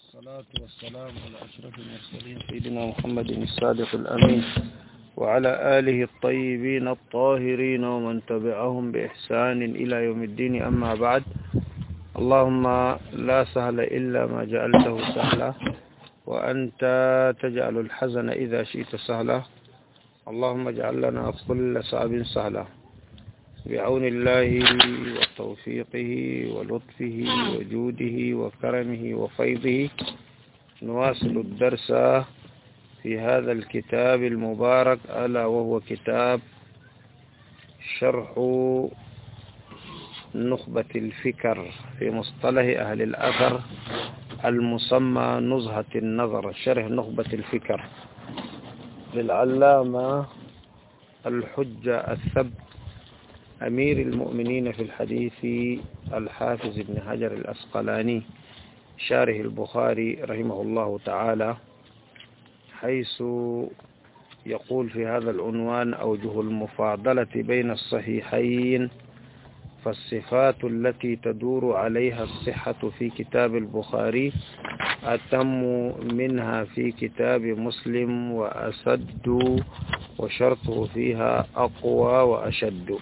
والصلاة والسلام على أشرف المرسلين سيدنا محمد الصادق الأمين وعلى آله الطيبين الطاهرين ومن تبعهم بإحسان إلى يوم الدين. أما بعد، اللهم لا سهل إلا ما جعلته سهلا، وأنت تجعل الحزن إذا شئت سهلا. اللهم اجعل لنا كل صعب سهلا بعون الله وتوفيقه ولطفه وجوده وكرمه وفيضه. نواصل الدرس في هذا الكتاب المبارك، ألا وهو كتاب شرح نخبة الفكر في مصطلح أهل الأثر المسمى نزهة النظر، شرح نخبة الفكر للعلامة الحجة الثبت أمير المؤمنين في الحديث الحافظ ابن حجر الأسقلاني شارح البخاري رحمه الله تعالى، حيث يقول في هذا العنوان: أوجه المفاضلة بين الصحيحين. فالصفات التي تدور عليها الصحة في كتاب البخاري أتم منها في كتاب مسلم وأسد، وشرطه فيها أقوى وأشد.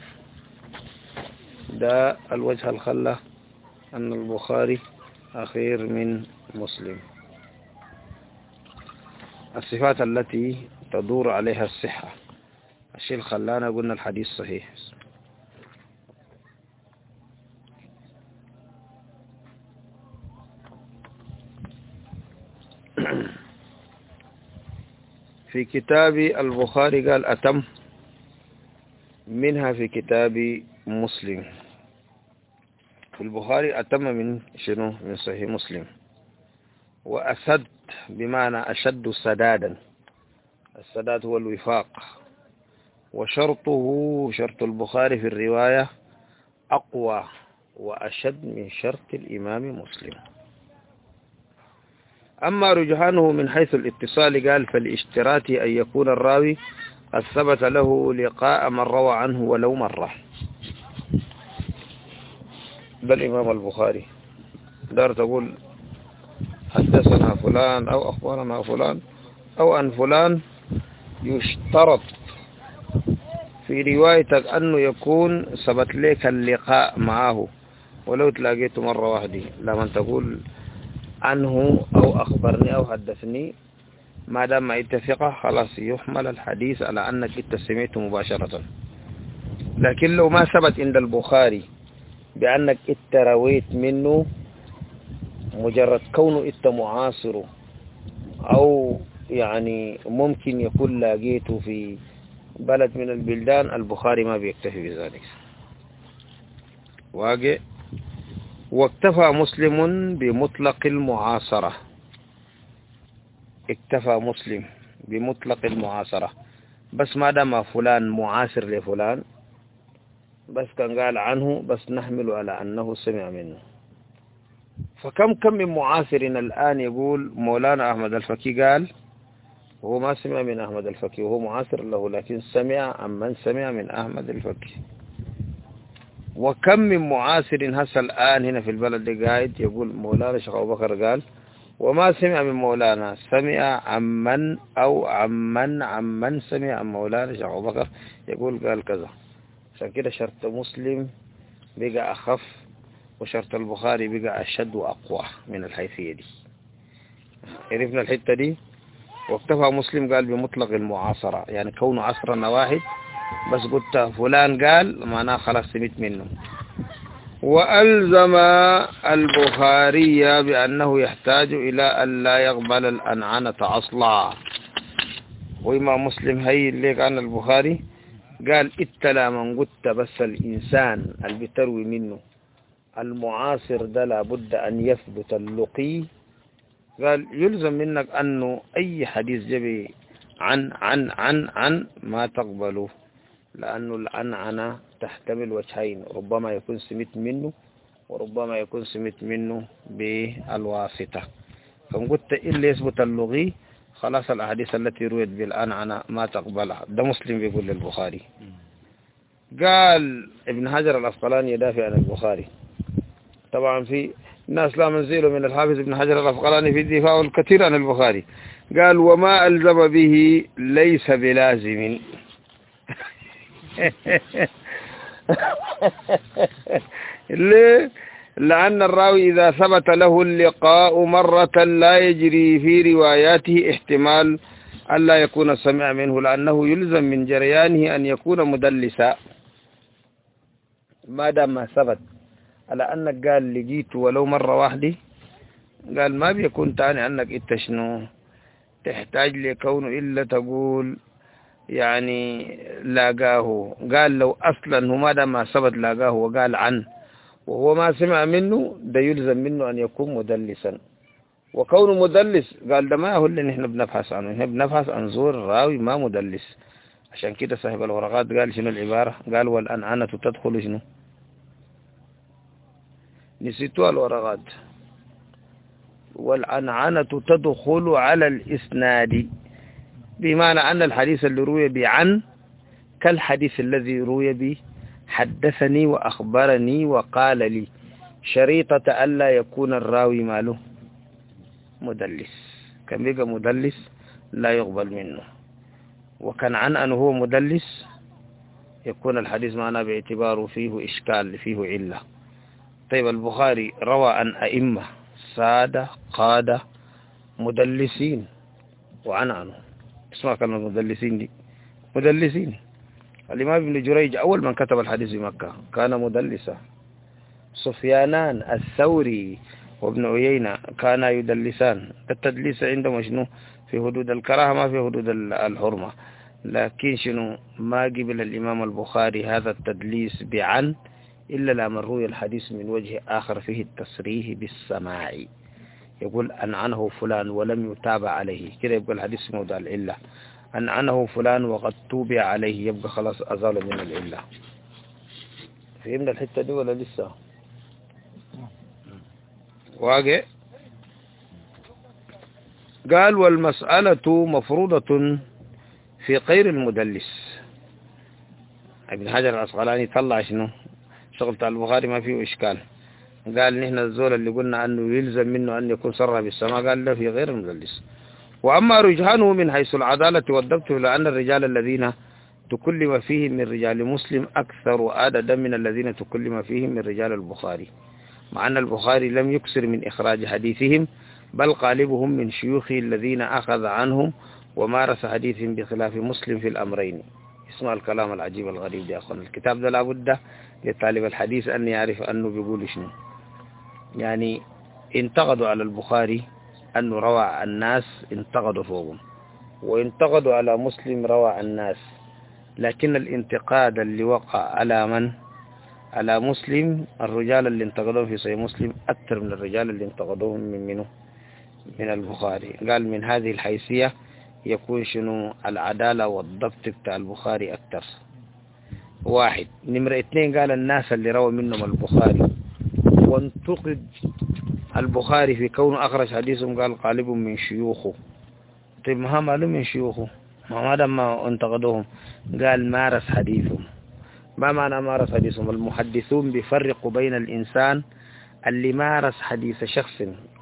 ده الوجه الخلة أن البخاري أخير من مسلم. الصفات التي تدور عليها الصحة، الشيء الخلانا قلنا الحديث صحيح. في كتاب البخاري قال أتم منها في كتاب مسلم. في البخاري أتم من شنو؟ من صحيح مسلم. وأسد بمعنى أشد سدادا، السداد هو الوفاق. وشرطه، شرط البخاري في الرواية، أقوى وأشد من شرط الإمام مسلم. أما رجحانه من حيث الاتصال قال: فالاشتراط أن يكون الراوي قد ثبت له لقاء من روى عنه ولو مرة. بل إمام البخاري دار تقول حدثنا فلان أو أخبرنا فلان أو أن فلان، يشترط في روايتك أنه يكون ثبت لك اللقاء معه ولو تلاقيته مرة واحدة. لما تقول عنه أو أخبرني أو حدثني، ما دام ما اتفق خلاص يحمل الحديث على أنك سمعته مباشرة. لكن لو ما ثبت عند البخاري بأنك رويت منه، مجرد كونه معاصره أو يعني ممكن يكون لاقيته في بلد من البلدان، البخاري ما بيكتفي بذلك. واقع. واكتفى مسلم بمطلق المعاصرة، اكتفى مسلم بمطلق المعاصرة، بس ما دام فلان معاصر لفلان، بس كان قال عنه بس نحمل على أنه سمع منه. فكم من معاصر الآن يقول مولانا أحمد الفقي قال، وهو ما سمع من أحمد الفقي وهو معاصر له، لكن سمع عمن سمع من أحمد الفقي. وكم من معاصر هسه الآن هنا في البلد اللي قاعد يقول مولانا شيخ أبو بكر قال، وما سمع من مولانا، سمع عمن أو عمن سمع عن مولانا شيخ أبو بكر يقول قال كذا. عشان كده شرط مسلم بقى أخف، وشرط البخاري بقى أشد وأقوى من الحيثية دي. عرفنا الحتة دي. واكتفى مسلم قال بمطلق المعاصرة، يعني كونه عصرنا واحد، بس قلت فلان قال معناه خلاص سمعت منه. وألزم البخاري بأنه يحتاج إلى أن لا يقبل الأنعنة أصلا. وإمام مسلم هي اللي كان البخاري قال اتلا من قلت بس الإنسان اللي بتروي منه المعاصر ده لابد أن يثبت اللقي. قال يلزم منك أنه أي حديث جبي عن ما تقبله، لأنه العنعنة تحتمل وجهين، ربما يكون سمت منه وربما يكون سمت منه بالواسطة. فقلت إلا يثبت اللغي خلاص الأحاديث التي رويت بالعنعنة ما تقبلها. ده مسلم بيقول للبخاري. قال ابن حجر الأسقلاني يدافع عن البخاري، طبعا في الناس لا منزيل من الحافظ ابن حجر العسقلاني في الدفاع الكثير عن البخاري، قال وما ألزم به ليس بلازم. ليه؟ لأن الراوي إذا ثبت له اللقاء مرة لا يجري في رواياته احتمال ألا يكون سمع منه، لأنه يلزم من جريانه أن يكون مدلسا ما دام ما ثبت. على أنك قال لقيت ولو مرة واحدة، قال ما بيكون تاني أنك إنت شنو تحتاج لكونه إلا تقول يعني لاقاه. قال لو أصلا هو ما دام ما ثبت لاقاه وقال عنه وهو ما سمع منه، ده يلزم منه أن يكون مدلسا. وكونه مدلس قال ده ما هو اللي نحن بنبحث عنه، نحن بنبحث عن زور الراوي ما مدلس. عشان كده صاحب الورقات قال شنو العبارة؟ قال والأنعنة تدخل شنو؟ نسيتوا الورقات. والأنعنة تدخل على الإسناد، بمعنى أن الحديث اللي روي بعن كالحديث الذي روي به حدثني وأخبرني وقال لي، شريطة ألا يكون الراوي ماله مدلس. كان بيقى مدلس لا يقبل منه، وكان عن أنه هو مدلس يكون الحديث معنا باعتباره فيه إشكال فيه علة. طيب البخاري روى عن أئمة سادة قادة مدلسين وعن عنه، اسمع كلمة مدلسين دي، مدلسين. الإمام ابن جريج أول من كتب الحديث في مكة كان مدلسا. سفيانان الثوري وابن عيينة كانا يدلسان. التدليس عندهم شنو في حدود الكراهة ما في حدود الحرمة، لكن شنو ما قبل الإمام البخاري هذا التدليس بعن إلا لما روي الحديث من وجه آخر فيه التصريح بالسماع، يقول أنعنه فلان ولم يتابع عليه، كده يبقى الحديث موضع العلة. أنعنه فلان وقد توبع عليه، يبقى خلاص أزال من العلة. فهمنا الحتة دي ولا لسه؟ واقع. قال والمسألة مفروضة في غير المدلس. ابن حجر العسقلاني طلع شنو شغل بتاع البخاري ما فيه إشكال. قال نحن الزول اللي قلنا أنه يلزم منه أن يكون سرى بالسماء، قال لا في غير المدلس. وأما رجحانه من حيث العدالة والضبط، لأن الرجال الذين تكلم فيهم من رجال مسلم أكثر عددا من الذين تكلم فيهم من رجال البخاري، مع أن البخاري لم يكسر من إخراج حديثهم، بل غالبهم من شيوخه الذين أخذ عنهم ومارس حديثهم، بخلاف مسلم في الأمرين. اسمع الكلام العجيب الغريب يا أخوان. الكتاب ده لابد لطالب الحديث أن يعرف أنه بيقول شنو. يعني انتقدوا على البخاري أنه روى عن الناس، انتقدوا فوقهم، وانتقدوا على مسلم روى عن الناس، لكن الانتقاد اللي وقع على من؟ على مسلم. الرجال اللي انتقدوهم في صحيح مسلم أكثر من الرجال اللي انتقدوهم من منه من البخاري. قال من هذه الحيثية يكون شنو العدالة والضبط بتاع البخاري أكثر. واحد. نمرة اثنين، قال الناس اللي روى منهم البخاري وانتقد البخاري في كونه أخرج حديثهم، قال قالب من شيوخه. طيب ما معلوم من شيوخه، ما دام ما انتقدوهم، قال مارس حديثهم. ما معنى مارس حديثهم؟ المحدثون بيفرقوا بين الإنسان اللي مارس حديث شخص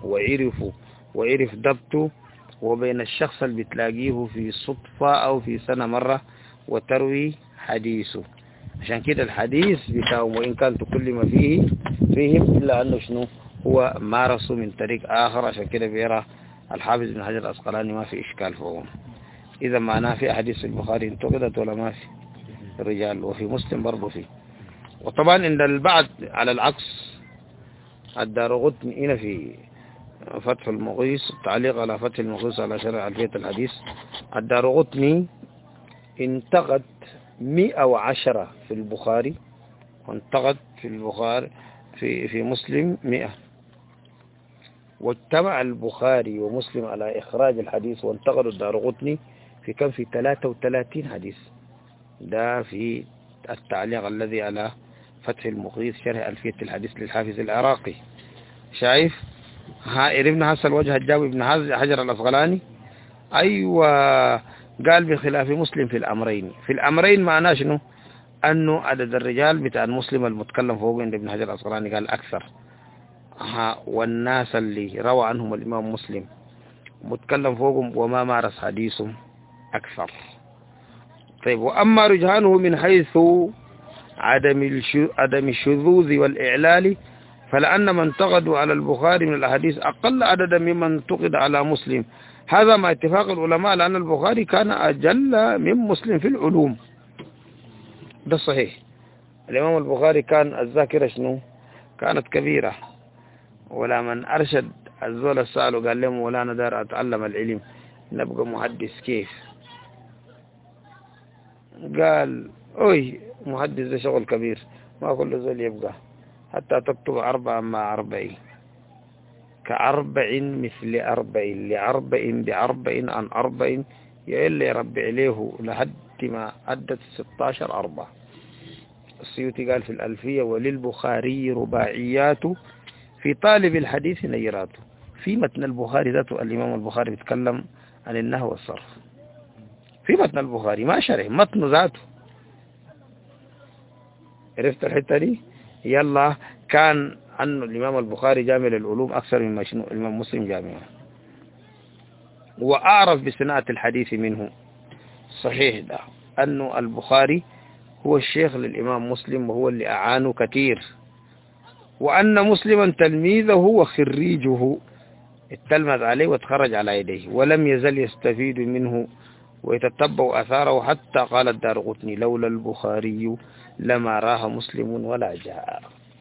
وعرف ضبطه، وبين الشخص اللي بتلاقيه في صدفة أو في سنة مرة وتروي حديثه. عشان كده الحديث بتاعهم وإن كان تكلم فيهم إلا أنه شنو هو مارسه من طريق آخر. عشان كده بيرى الحافظ ابن حجر العسقلاني ما في إشكال فوقهم. إذا معناه في أحاديث البخاري انتقدت ولا ما في الرجال، وفي مسلم برضه فيه. وطبعا عند البعض على العكس، الدارقطني هنا في فتح المغيث، تعليق على فتح المغيث على شرع ألفية الحديث، الدارقطني انتقد 110 في البخاري، وانتقد في البخاري في مسلم 100. واجتمع البخاري ومسلم على إخراج الحديث وانتقدوا الدارقطني في كم؟ في 33 حديث. ده في التعليق الذي على فتح المغيث شرح ألفية الحديث للحافظ العراقي. شايف ابن حسن وجه الجاب ابن حجر العسقلاني. أيوة. قال بخلاف مسلم في الأمرين. في الأمرين معناه شنو؟ أنه عدد الرجال بتاع المسلم المتكلم فوق عند ابن حجر العسقلاني قال أكثر. والناس اللي روى عنهم الإمام مسلم متكلم فوقهم وما مارس حديثهم أكثر. طيب وأما رجحانه من حيث عدم الشذوذ والإعلال فلأن من انتقدوا على البخاري من الأحاديث أقل عددا ممن انتقد على مسلم، هذا مع اتفاق العلماء لأن البخاري كان أجل من مسلم في العلوم. ده صحيح. الإمام البخاري كان الذاكرة شنو كانت كبيرة، ولا من أرشد الزول السائل وقال لهم ولا أنا دار أتعلم العلم نبقى محدث كيف؟ قال أوي محدث ده شغل كبير، ما كل زول يبقى حتى تكتب 4 مع 40 ك40 مثل 40 ل40 ب40 عن 40 يا إلا يربع له لحد ما عدت 16 4. السيوطي قال في الألفية وللبخاري رباعيات في طالب الحديث نيرات. في متن البخاري ذاته الإمام البخاري بيتكلم عن النحو والصرف في متن البخاري، ما شرح متن ذاته. عرفت الحتة دي؟ يلا كان أن الإمام البخاري جامع للعلوم أكثر مما الإمام مسلم جامع، وأعرف بصناعة الحديث منه. صحيح ده أن البخاري هو الشيخ للإمام مسلم وهو اللي أعانه كثير، وأن مسلما تلميذه وخريجه اتلمذ عليه وتخرج على يديه ولم يزل يستفيد منه ويتتبع أثاره، حتى قال الدارقطني لولا البخاري لما راه مسلم ولا جاء.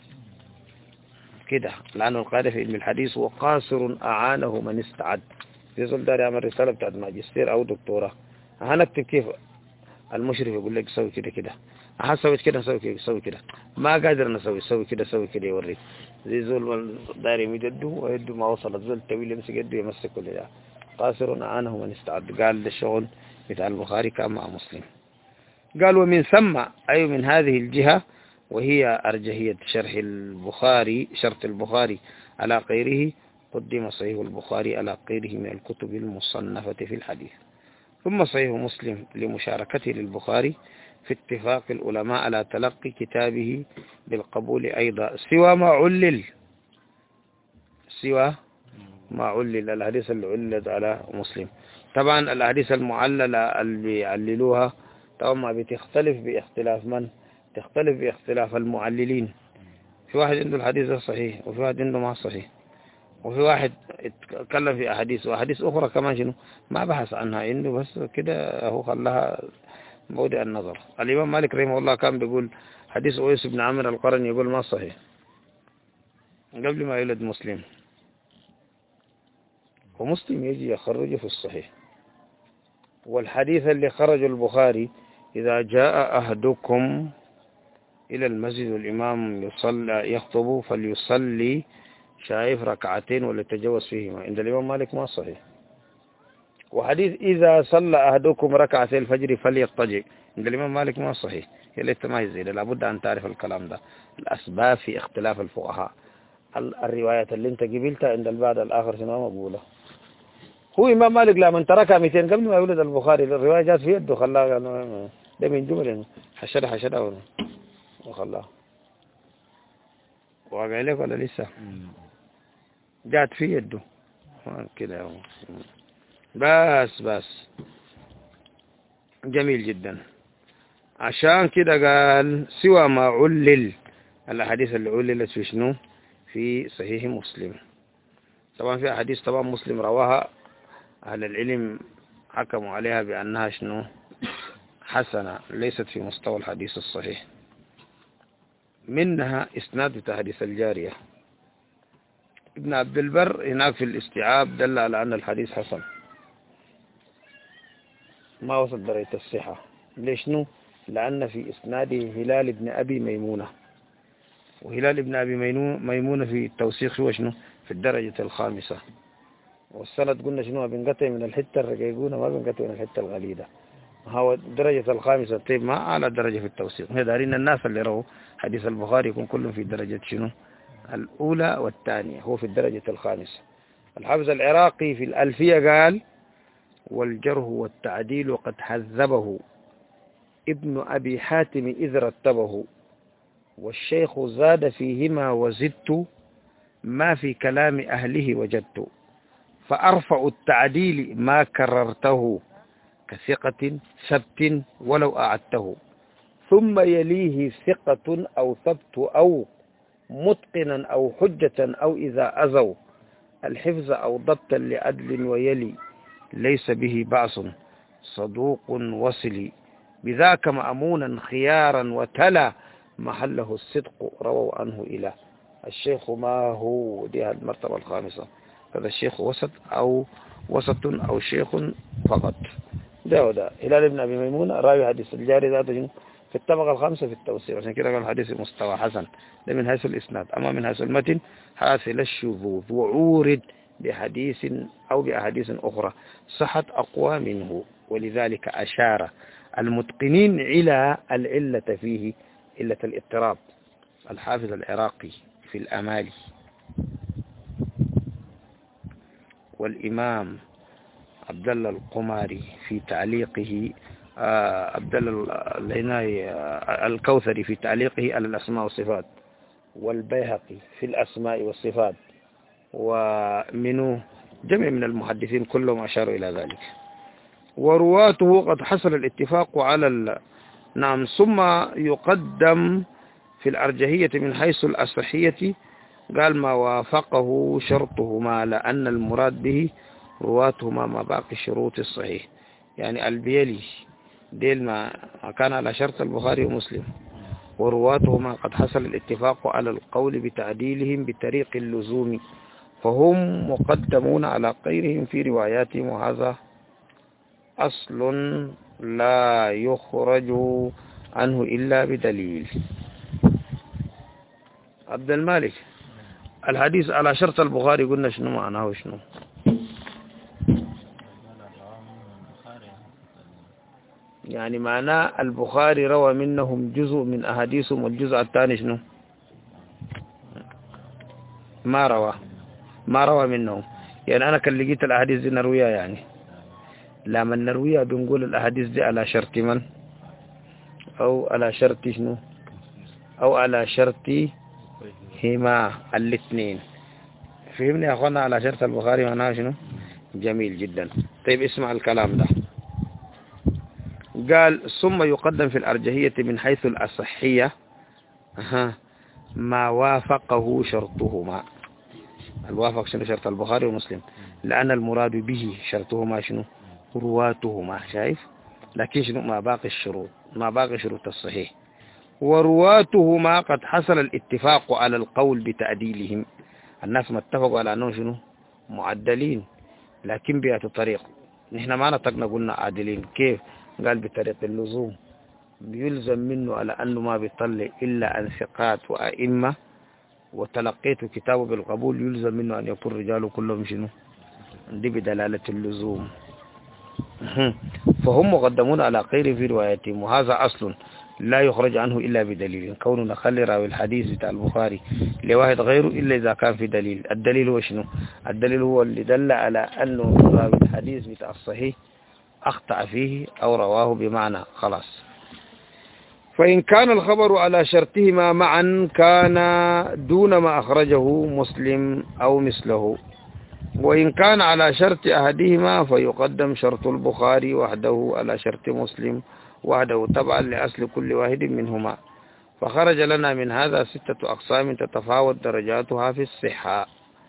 كده لأن القاعدة في علم الحديث وقاصر أعانه من استعد. في زول دار يعمل رسالة بتاعت ماجستير أو دكتوراه، هنكتب كيف المشرف يقول لك سوي كده كده، سويت كده سوي كده ما قادر نسوي سوي كده يوريك. زي زول دار يمد يده ويده ما وصل، الزول الطويل يمسك يده يمسك كل ده. قاصر أعانه من استعد. قال الشغل بتاع البخاري كان مع مسلم. قال ومن ثم أي من هذه الجهة وهي أرجحية شرط البخاري على غيره قدم صحيح البخاري على غيره من الكتب المصنفة في الحديث، ثم صحيح مسلم لمشاركته للبخاري في اتفاق العلماء على تلقي كتابه بالقبول أيضا سوى ما علل الحديث اللي علت على مسلم. طبعا الأحاديث المعللة اللي بيعللوها طبعا ما بتختلف باختلاف من؟ تختلف باختلاف المعللين. في واحد عنده الحديث صحيح وفي واحد عنده ما صحيح، وفي واحد اتكلم في أحاديث وأحاديث أخرى كمان شنو ما بحث عنها، إنه بس كده هو خلاها موضع النظر. الإمام مالك رحمه الله كان بيقول حديث أويس بن عامر القرني يقول ما صحيح قبل ما يولد مسلم، ومسلم يجي يخرجه في الصحيح. والحديث اللي خرج البخاري إذا جاء أحدكم إلى المسجد والإمام يخطب فليصلي شايف ركعتين ولا تجوز فيهما، عند الإمام مالك ما صحيح. وحديث إذا صلى أحدكم ركعتي الفجر فليضطجع عند الإمام مالك ما صحيح. هي ليس ما يزيد، لابد أن تعرف الكلام ده. الأسباب في اختلاف الفقهاء. الروايات اللي انت قبلتها عند البعض الآخر شنو مقبولة. هو إمام مالك لما تركها 200 قبل ما يولد البخاري الرواية جات في يده خلاها ده من جمل حشدها وخلاها. واقع لك ولا لسه؟ جات في يده كده بس جميل جدا. عشان كده قال سوى ما علل الأحاديث اللي عللت في شنو في صحيح مسلم. طبعا في أحاديث طبعا مسلم رواها أهل العلم حكموا عليها بأنها شنو حسنة ليست في مستوى الحديث الصحيح، منها إسناد حديث الجارية. ابن عبد البر هناك في الاستيعاب دل على أن الحديث حسن ما وصل درجة الصحة. ليش نو؟ لأن في إسناده هلال ابن أبي ميمونة، وهلال ابن أبي ميمونة في التوثيق هو شنو في الدرجة الخامسة. والسند قلنا شنو بنقطع من الحتة الرقيقونة ما بنقطع من الحتة الغليظة، هو الدرجة الخامسة. طيب ما أعلى درجة في التوثيق. هي دارين الناس اللي رووا حديث البخاري يكون كلهم في درجة شنو الأولى والثانية، هو في الدرجة الخامسة. الحافظ العراقي في الألفية قال والجرح والتعديل قد حذبه ابن أبي حاتم إذ رتبه، والشيخ زاد فيهما وزدت ما في كلام أهله وجدت، فأرفع التعديل ما كررته كثقة ثبت ولو أعدته، ثم يليه ثقة أو ثبت أو متقنا أو حجة أو إذا أزوا الحفظ أو ضبطا لعدل، ويلي ليس به بأس صدوق وصلي، بذاك مأمونا خيارا وتلا محله الصدق رووا عنه إلى الشيخ. ما هو دي المرتبة الخامسة، هذا الشيخ وسط أو شيخ فقط. ده وده هلال بن أبي ميمونة راوي حديث الجاري ذاته في الطبقة الخامسة في التوسيع، عشان كده قال الحديث مستوى حسن، ده من حيث الإسناد. أما من حيث المتن حاصل الشذوذ، وعورد بحديث أو بأحاديث أخرى صحت أقوى منه، ولذلك أشار المتقنين إلى العلة فيه علة الاضطراب. الحافظ العراقي في الأمالي، والإمام عبد الله القماري في تعليقه عبد الله الكوثري في تعليقه على الأسماء والصفات، والبيهقي في الأسماء والصفات، ومنه جميع من المحدثين كلهم أشاروا إلى ذلك. ورواته قد حصل الاتفاق على نعم. ثم يقدم في الأرجحية من حيث الأصحية، قال ما وافقه شرطهما، لأن المراد به رواتهما ما باقي شروط الصحيح، يعني البيلي ديل ما كان على شرط البخاري ومسلم، ورواتهما قد حصل الاتفاق على القول بتعديلهم بطريق اللزوم، فهم مقدمون على غيرهم في رواياتهم، وهذا أصل لا يخرج عنه إلا بدليل. عبد المالك، الحديث على شرط البخاري قلنا شنو معناه شنو؟ يعني معناه البخاري روى منهم جزء من أحاديثهم، والجزء الثاني شنو؟ ما روى منهم. يعني أنا كان لقيت الأحاديث دي نرويها، يعني لما نرويها بنقول الأحاديث دي على شرط من؟ أو على شرط شنو؟ أو على شرط هما الاثنين. فهمني يا أخوانا؟ على شرط البخاري معناه شنو؟ جميل جدا. طيب اسمع الكلام ده. قال ثم يقدم في الأرجحية من حيث الأصحية ما وافقه شرطهما. الوافق شنو؟ شرط البخاري ومسلم، لأن المراد به شرطهما شنو؟ رواتهما. شايف؟ لكن شنو؟ ما باقي شروط الصحيح. ورواتهما قد حصل الاتفاق على القول بتعديلهم، الناس ما اتفقوا على أنهم شنو؟ معدلين، لكن بيأتوا طريق. نحن ما نطقنا قلنا عادلين. كيف؟ قال بطريق اللزوم، بيلزم منه على أنه ما بيطلع إلا عن ثقات وأئمة، وتلقيت كتابه بالقبول يلزم منه أن يكون رجاله كلهم شنو؟ دي بدلالة اللزوم. فهم مقدمون على غير في رواياتهم، وهذا أصل لا يخرج عنه إلا بدليل. كون نخلي راوي الحديث بتاع البخاري لواحد غيره إلا إذا كان في دليل. الدليل هو شنو؟ الدليل هو اللي دل على أنه راوي الحديث بتاع الصحيح أخطأ فيه أو رواه بمعنى خلاص. فإن كان الخبر على شرطهما معا كان دون ما أخرجه مسلم أو مثله، وإن كان على شرط أحدهما فيقدم شرط البخاري وحده على شرط مسلم وحده تبعا لأصل كل واحد منهما. فخرج لنا من هذا 6 أقسام تتفاوت درجاتها في الصحة.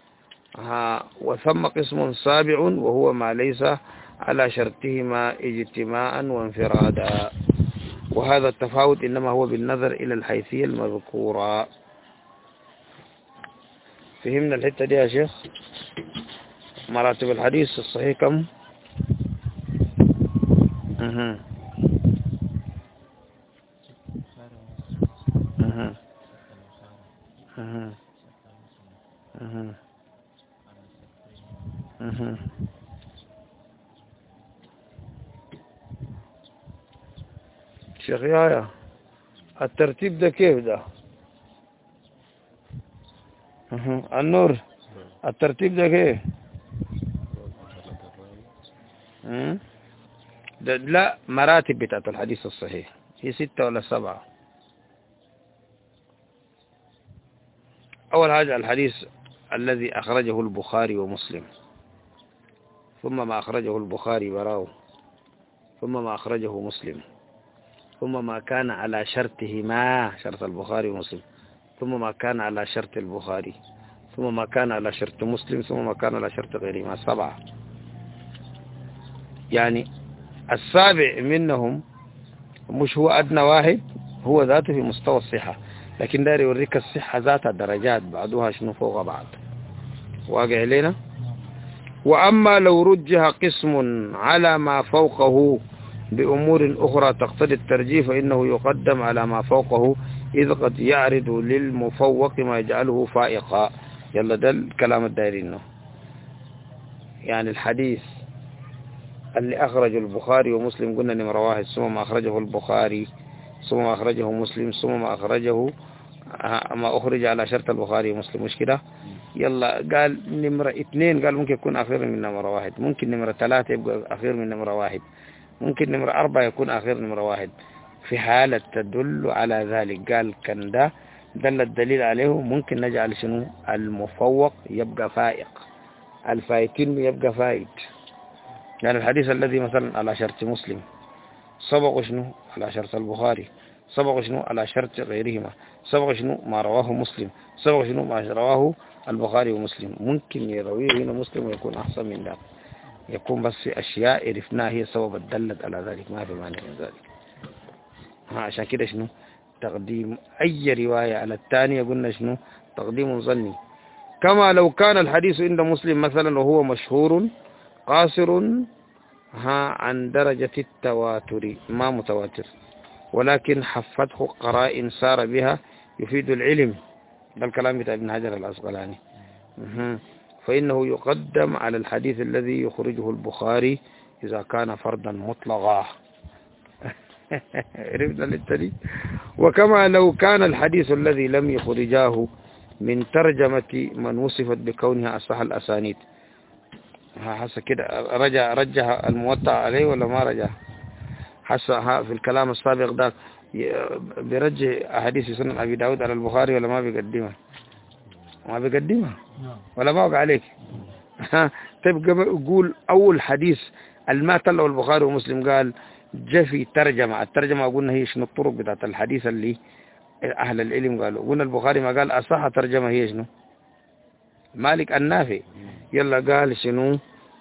وثم قسم سابع وهو ما ليس على شرطهما اجتماعا وانفرادا، وهذا التفاوت إنما هو بالنظر إلى الحيثية المذكورة. فهمنا الحتة دي يا شيخ؟ مراتب الحديث الصحيح كم؟ شيخ يايا، الترتيب ده كيف ده؟ النور، الترتيب ده كيف؟ ده لا، مراتب بتاعت الحديث الصحيح هي 6 ولا 7. أول حاجة الحديث الذي أخرجه البخاري ومسلم، ثم ما أخرجه البخاري براو، ثم ما أخرجه مسلم، ثم ما كان على شرطهما شرط البخاري ومسلم، ثم ما كان على شرط البخاري، ثم ما كان على شرط مسلم، ثم ما كان على شرط غيرهما. 7. يعني السابع منهم مش هو أدنى واحد، هو ذاته في مستوى الصحة، لكن داري يوريك الصحة ذاتها درجات بعضها شنو فوق بعض. واقع لنا. وأما لو رجح قسم على ما فوقه بأمور أخرى تقتضي الترجيح فإنه يقدم على ما فوقه، إذ قد يعرض للمفوق ما يجعله فائقا. يلا ده الكلام الدايرين. يعني الحديث اللي أخرجه البخاري ومسلم قلنا نمرة 1، ثم ما أخرجه البخاري، ثم ما أخرجه مسلم، ثم ما أخرج على شرط البخاري ومسلم، مش كده؟ يلا قال نمرة 2 قال ممكن يكون أخير من نمرة 1، ممكن نمرة 3 يبقى أخير من نمرة 1، ممكن نمرة 4 يكون أخير نمرة 1. في حالة تدل على ذلك قال كان ده دل الدليل عليه، ممكن نجعل شنو المفوق يبقى فائق، الفائتين يبقى فائد. يعني الحديث الذي مثلا على شرط مسلم سبق شنو على شرط البخاري، سبق شنو على شرط غيرهما، سبق شنو ما رواه مسلم، سبق شنو ما رواه البخاري ومسلم. ممكن يرويه هنا مسلم ويكون أحسن من ذلك، يكون بس في أشياء عرفناها هي سبب الدلت على ذلك، ما في مانع من ذلك. عشان كده شنو تقديم أي رواية على الثانية قلنا شنو تقديم ظني. كما لو كان الحديث عند مسلم مثلا وهو مشهور قاصر عن درجة التواتر، ما متواتر، ولكن حفته قرائن سار بها يفيد العلم، ده الكلام بتاع ابن حجر العسقلاني. فإنه يقدم على الحديث الذي يخرجه البخاري إذا كان فردا مطلقا. عرفنا للتالي. وكما لو كان الحديث الذي لم يخرجاه من ترجمة من وصفت بكونها أصح الأسانيد، حس كده رجح الموطأ عليه ولا ما رجح؟ حس في الكلام السابق ده بيرجح أحاديث سنن أبي داود على البخاري ولا ما بيقدمها؟ ما بيقدمها ولا ما وقع عليك؟ تبقى يقول أول حديث الما طلعوا البخاري ومسلم قال جاء في ترجمة، الترجمة قلنا هي شنو الطرق بتاعت الحديث اللي أهل العلم قالوا. قلنا البخاري ما قال أصح ترجمة هي شنو مالك النافع، يلا قال شنو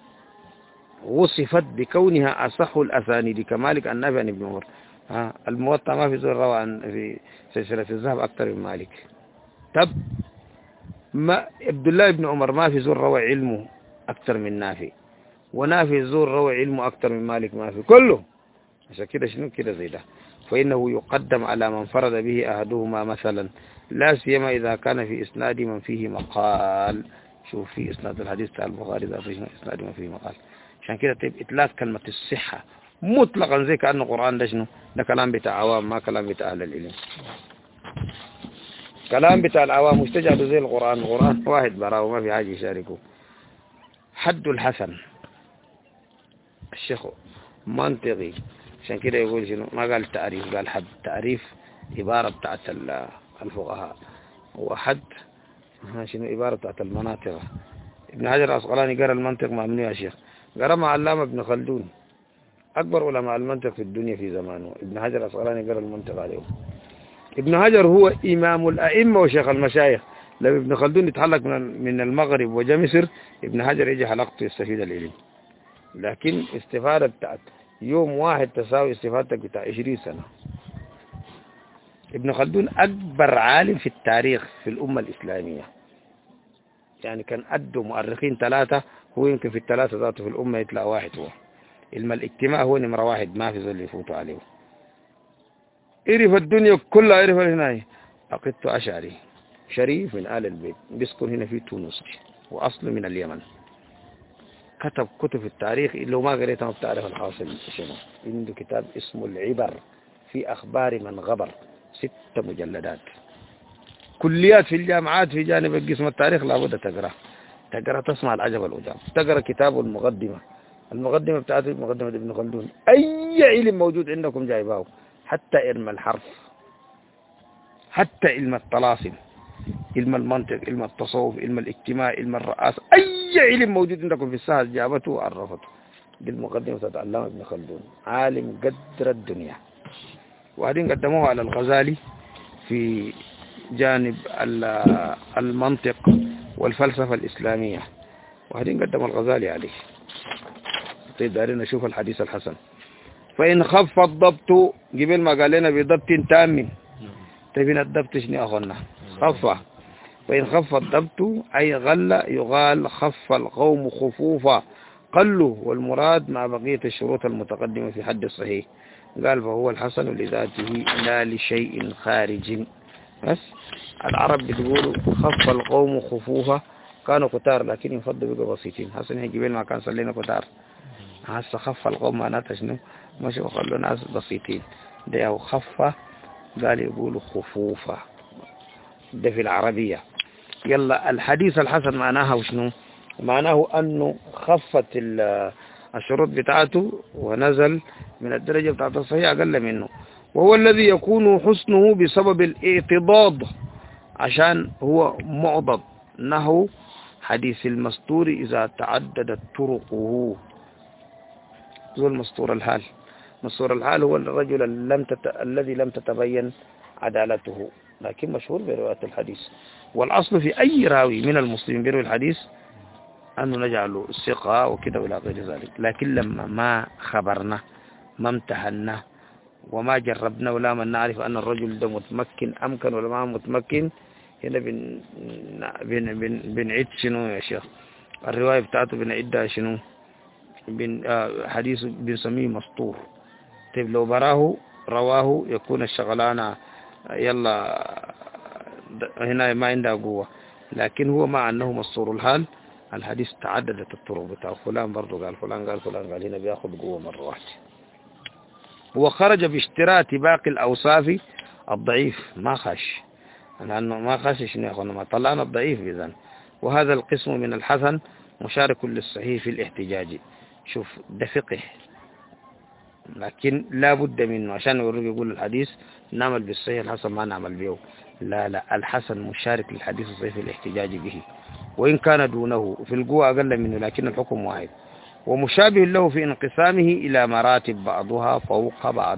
وصفت بكونها أصح الأسانيد كمالك النافع عن ابن عمر. الموطأ ما في زور روى عن في سلسلة الذهب أكثر من مالك. طب ما عبد الله بن عمر ما في زور روى علمه أكثر من نافع، ونافع زور روى علمه أكثر من مالك، ما في كله. عشان كده شنو كده زي ده. فإنه يقدم على من فرد به أحدهما مثلا، لا سيما إذا كان في إسناد من فيه مقال. شوف في إسناد الحديث بتاع البخاري ده في إسناد من فيه مقال. عشان كده طيب إطلاق كلمة الصحة مطلقا زي كأنه القرآن ده شنو ده كلام بتاع عوام، ما كلام بتاع أهل العلم. كلام بتاع العوام مش تجعلوا زي القرآن، القرآن واحد براه وما في حاجة يشاركه. حد الحسن الشيخ منطقي، عشان كده يقول شنو ما قال تعريف، قال حد. تعريف عبارة بتاعت الفقهاء، وحد شنو عبارة بتاعت المناطق. ابن حجر العسقلاني قرأ المنطق مع منو يا شيخ؟ قرأ مع علامة ابن خلدون، أكبر علماء المنطق في الدنيا في زمانه. ابن حجر العسقلاني قرأ المنطق عليه. ابن حجر هو إمام الأئمة وشيخ المشايخ. لما ابن خلدون يتحلق من المغرب وجاء مصر، ابن حجر يجي حلقته يستفيد العلم. لكن استفادة بتاعت يوم واحد تساوي استفادتك بتاع 20 سنة. ابن خلدون أكبر عالم في التاريخ في الأمة الإسلامية، يعني كان أدوا مؤرخين 3، هو يمكن في ال3 ذاته في الأمة يطلع واحد. هو علم الاجتماع هو نمرة 1، ما في زول يفوتوا عليه. عرف الدنيا كلها، عرف هنا. عقدت أشعري شريف من آل البيت، بيسكن هنا في تونس وأصله من اليمن. كتب كتب التاريخ اللي ما قريتها ما بتعرف الحاصل شنو. عنده كتاب اسمه العبر في أخبار من غبر، 6 مجلدات. كليات في الجامعات في جانب قسم التاريخ لابد تقرأ تسمع العجب العجاب. تقرأ كتاب المقدمة بتاعته، مقدمة ابن خلدون. أي علم موجود عندكم جايباه، حتى علم الحرف، حتى علم الطلاسم، علم المنطق، علم التصوف، علم الاجتماع، علم الرئاسة، أي علم موجود عندكم في الساحة جابته وعرفته. دي المقدمة تتعلم ابن خلدون، عالم قدر الدنيا. وبعدين قدموه على الغزالي في جانب المنطق والفلسفة الإسلامية، وبعدين قدم الغزالي عليه. طيب دارين نشوف الحديث الحسن. فإن خف الضبط، قبل ما قال لنا بضبط تام، تبين الضبط شنو يا أخونا؟ خف. فإن خف الضبط أي غل، يغال خف القوم خفوفا، قلوا، والمراد مع بقية الشروط المتقدمة في حد الصحيح. قال فهو الحسن لذاته لا لشيء خارج. بس العرب بتقولوا خف القوم خفوفا، كانوا كتار لكن يفضلوا بقى بسيطين. حسن هي قبل ما كان صلينا كتار، هسه خف القوم معناتها شنو؟ مش وخلوا ناس بسيطين. ده هو خف، قال يقولوا خفوفا، ده في العربية. يلا الحديث الحسن معناها وشنو؟ معناه أنه خفت الشروط بتاعته ونزل من الدرجة بتاعته الصحيح أقل منه، وهو الذي يكون حسنه بسبب الاعتضاد، عشان هو معضد، نحو حديث المستور إذا تعددت طرقه. هو المستور الحال. مستور الحال هو الرجل الذي لم تتبين عدالته لكن مشهور برواية الحديث. والأصل في أي راوي من المسلمين بيروي الحديث أنه نجعله ثقة وكده ولا غير ذلك. لكن لما ما خبرنا، ما امتحنا، وما جربنا، ولا من نعرف أن الرجل ده متمكن أمكن ولا ما متمكن، هنا بنعيد شنو يا شيخ؟ الرواية بتاعته بنعيدها شنو؟ حديث بنسميه مسطور. طيب لو براه رواه يكون الشغلانة يلا هنا ما عنده قوة. لكن هو مع أنه مسطور الحال، الحديث تعددت الطرق بتاع فلان برضو قال فلان قال فلان قال، هنا بياخد قوة مرة واحدة. وخرج باشتراط باقي الأوصاف الضعيف، ما خش، لأنه ما خش شنو يا أخوانا؟ ما طلعنا الضعيف بذن. وهذا القسم من الحسن مشارك للصحيح في الاحتجاج. شوف ده فقه، لكن لا بد منه عشان يقول الحديث نعمل بالصحيح، الحسن ما نعمل به. لا الحسن مشارك للحديث الصحيح في الاحتجاج به، وإن كان دونه في القوة أقل منه، لكن الحكم واحد. ومشابه له في انقسامه إلى مراتب بعضها فوق بعض.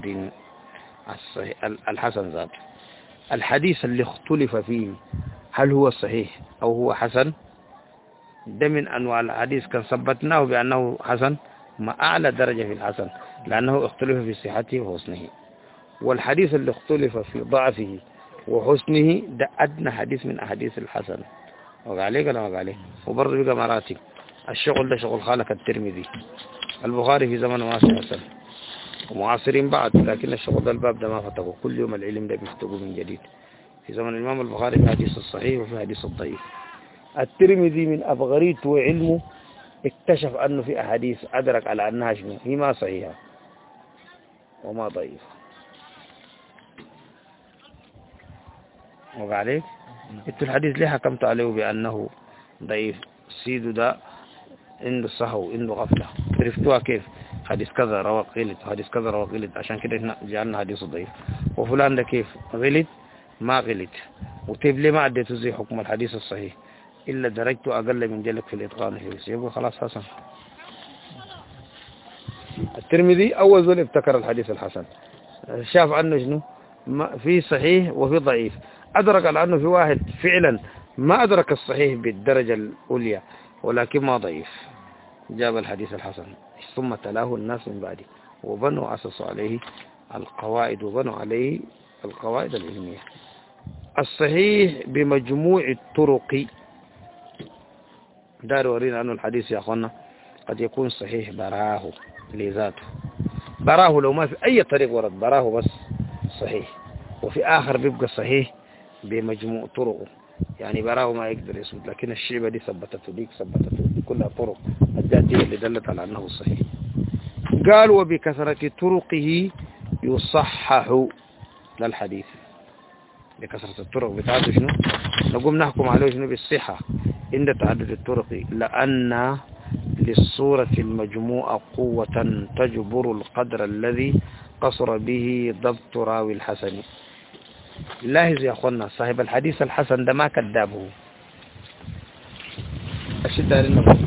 الحسن ذاته الحديث اللي اختلف فيه هل هو صحيح أو هو حسن، ده من أنواع الحديث كان ثبتناه بأنه حسن، ما أعلى درجة في الحسن، لأنه اختلف في صحته وحسنه. والحديث اللي اختلف في ضعفه وحسنه ده أدنى حديث من أحاديث الحسن. وقاليه ولا وقاليه؟ وبرضه بقى مراتب. الشغل ده شغل خالق الترمذي، البخاري في زمن معاصر حسن ومعاصرين بعد، لكن الشغل ده الباب ده ما فتقه، كل يوم العلم ده بيفتقه من جديد. في زمن الإمام البخاري في حديث الصحيح وفي حديث الضعيف. الترمذي من أبغريته وعلمه اكتشف أنه في أحاديث أدرك على أنها شنو؟ هي ما صحيحة وما ضعيفة. وقع عليك انت الحديث ليه حكمت عليه بأنه ضعيف؟ سيدو ده عنده صحو عنده غفلة، عرفتوها كيف؟ حديث كذا رواه غلط، حديث كذا رواه غلط، عشان كده احنا جعلنا حديث ضعيف. وفلان ده كيف غلط؟ ما غلط. وتيب ليه ما عديته زي حكم الحديث الصحيح إلا درجته أقل من ذلك في الإتقان فيه، يقول خلاص حسن. الترمذي أول ذول ابتكر الحديث الحسن، شاف عنه شنو؟ في صحيح وفي ضعيف، أدرك على أنه في واحد فعلا ما أدرك الصحيح بالدرجة الأولى ولكن ما ضعيف، جاب الحديث الحسن. ثم تلاه الناس من بعده وبنوا أسسوا عليه القواعد وبنوا عليه القواعد العلمية. الصحيح بمجموع الطرق، دار ورينا أنه الحديث يا أخوانا قد يكون صحيح براه لذاته، براه لو ما في أي طريق ورد براه بس صحيح، وفي آخر بيبقى صحيح بمجموع طرقه، يعني براه ما يقدر يثبت، لكن الشيبة دي ثبتته ديك ثبتته دي كلها طرق الذاتية اللي دلت على أنه صحيح. قال وبكثرة طرقه يصحح للحديث، بكثرة الطرق بتاعته شنو؟ نقوم نحكم عليه شنو؟ بالصحة عند تعدد الطرق، لأن للصورة المجموعة قوة تجبر القدر الذي قصر به ضبط راوي الحسن. لاحظ يا أخوانا صاحب الحديث الحسن ده ما كذابه. أشد علينا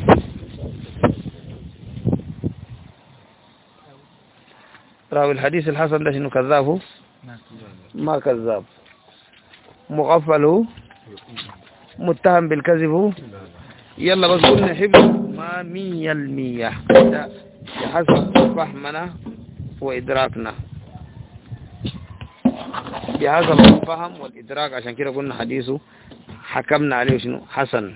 راوي الحديث الحسن ده شنو كذابه؟ ما كذاب. مغفله متهم بالكذب. يلا بس قلنا حفظ ما 100% بحسب فهمنا وإدراكنا، بحسب الفهم والإدراك. عشان كده قلنا حديثه حكمنا عليه شنو؟ حسن.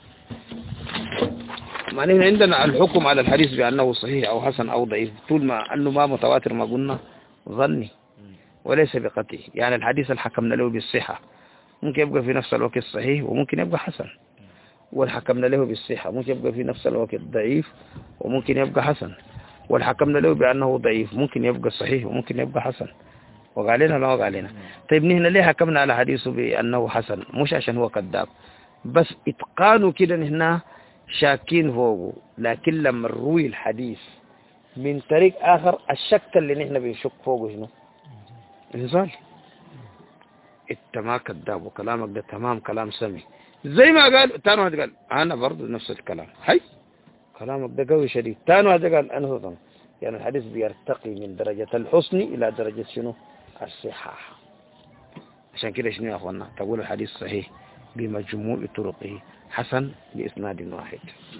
معنى عندنا الحكم على الحديث بأنه صحيح أو حسن أو ضعيف طول ما أنه ما متواتر ما قلنا ظني وليس بقطعي. يعني الحديث اللي حكمنا له بالصحة ممكن يبقى في نفس الوقت صحيح وممكن يبقى حسن، والحكمنا له بالصحة ممكن يبقى في نفس الوقت ضعيف وممكن يبقى حسن، والحكمنا له بأنه ضعيف ممكن يبقى صحيح وممكن يبقى حسن. وقالنا لا وقالنا. طيب نحن ليه حكمنا على حديثه بأنه حسن؟ مش عشان هو كذاب، بس اتقانوا كده نحن شاكين فوقه، لكن لما نروي الحديث من طريق آخر الشك اللي نحن بنشك فوقه شنو؟ انزال. انت ما كذاب وكلامك ده تمام كلام سمي زي ما قال. تاني واحد قال انا برضه نفس الكلام، هاي كلامك ده قوي شديد. تاني واحد قال انا هو تمام. يعني الحديث بيرتقي من درجة الحسن إلى درجة شنو؟ الصحة. عشان كده شنو يا أخوانا تقول الحديث صحيح بمجموع طرقه حسن بإسناد واحد.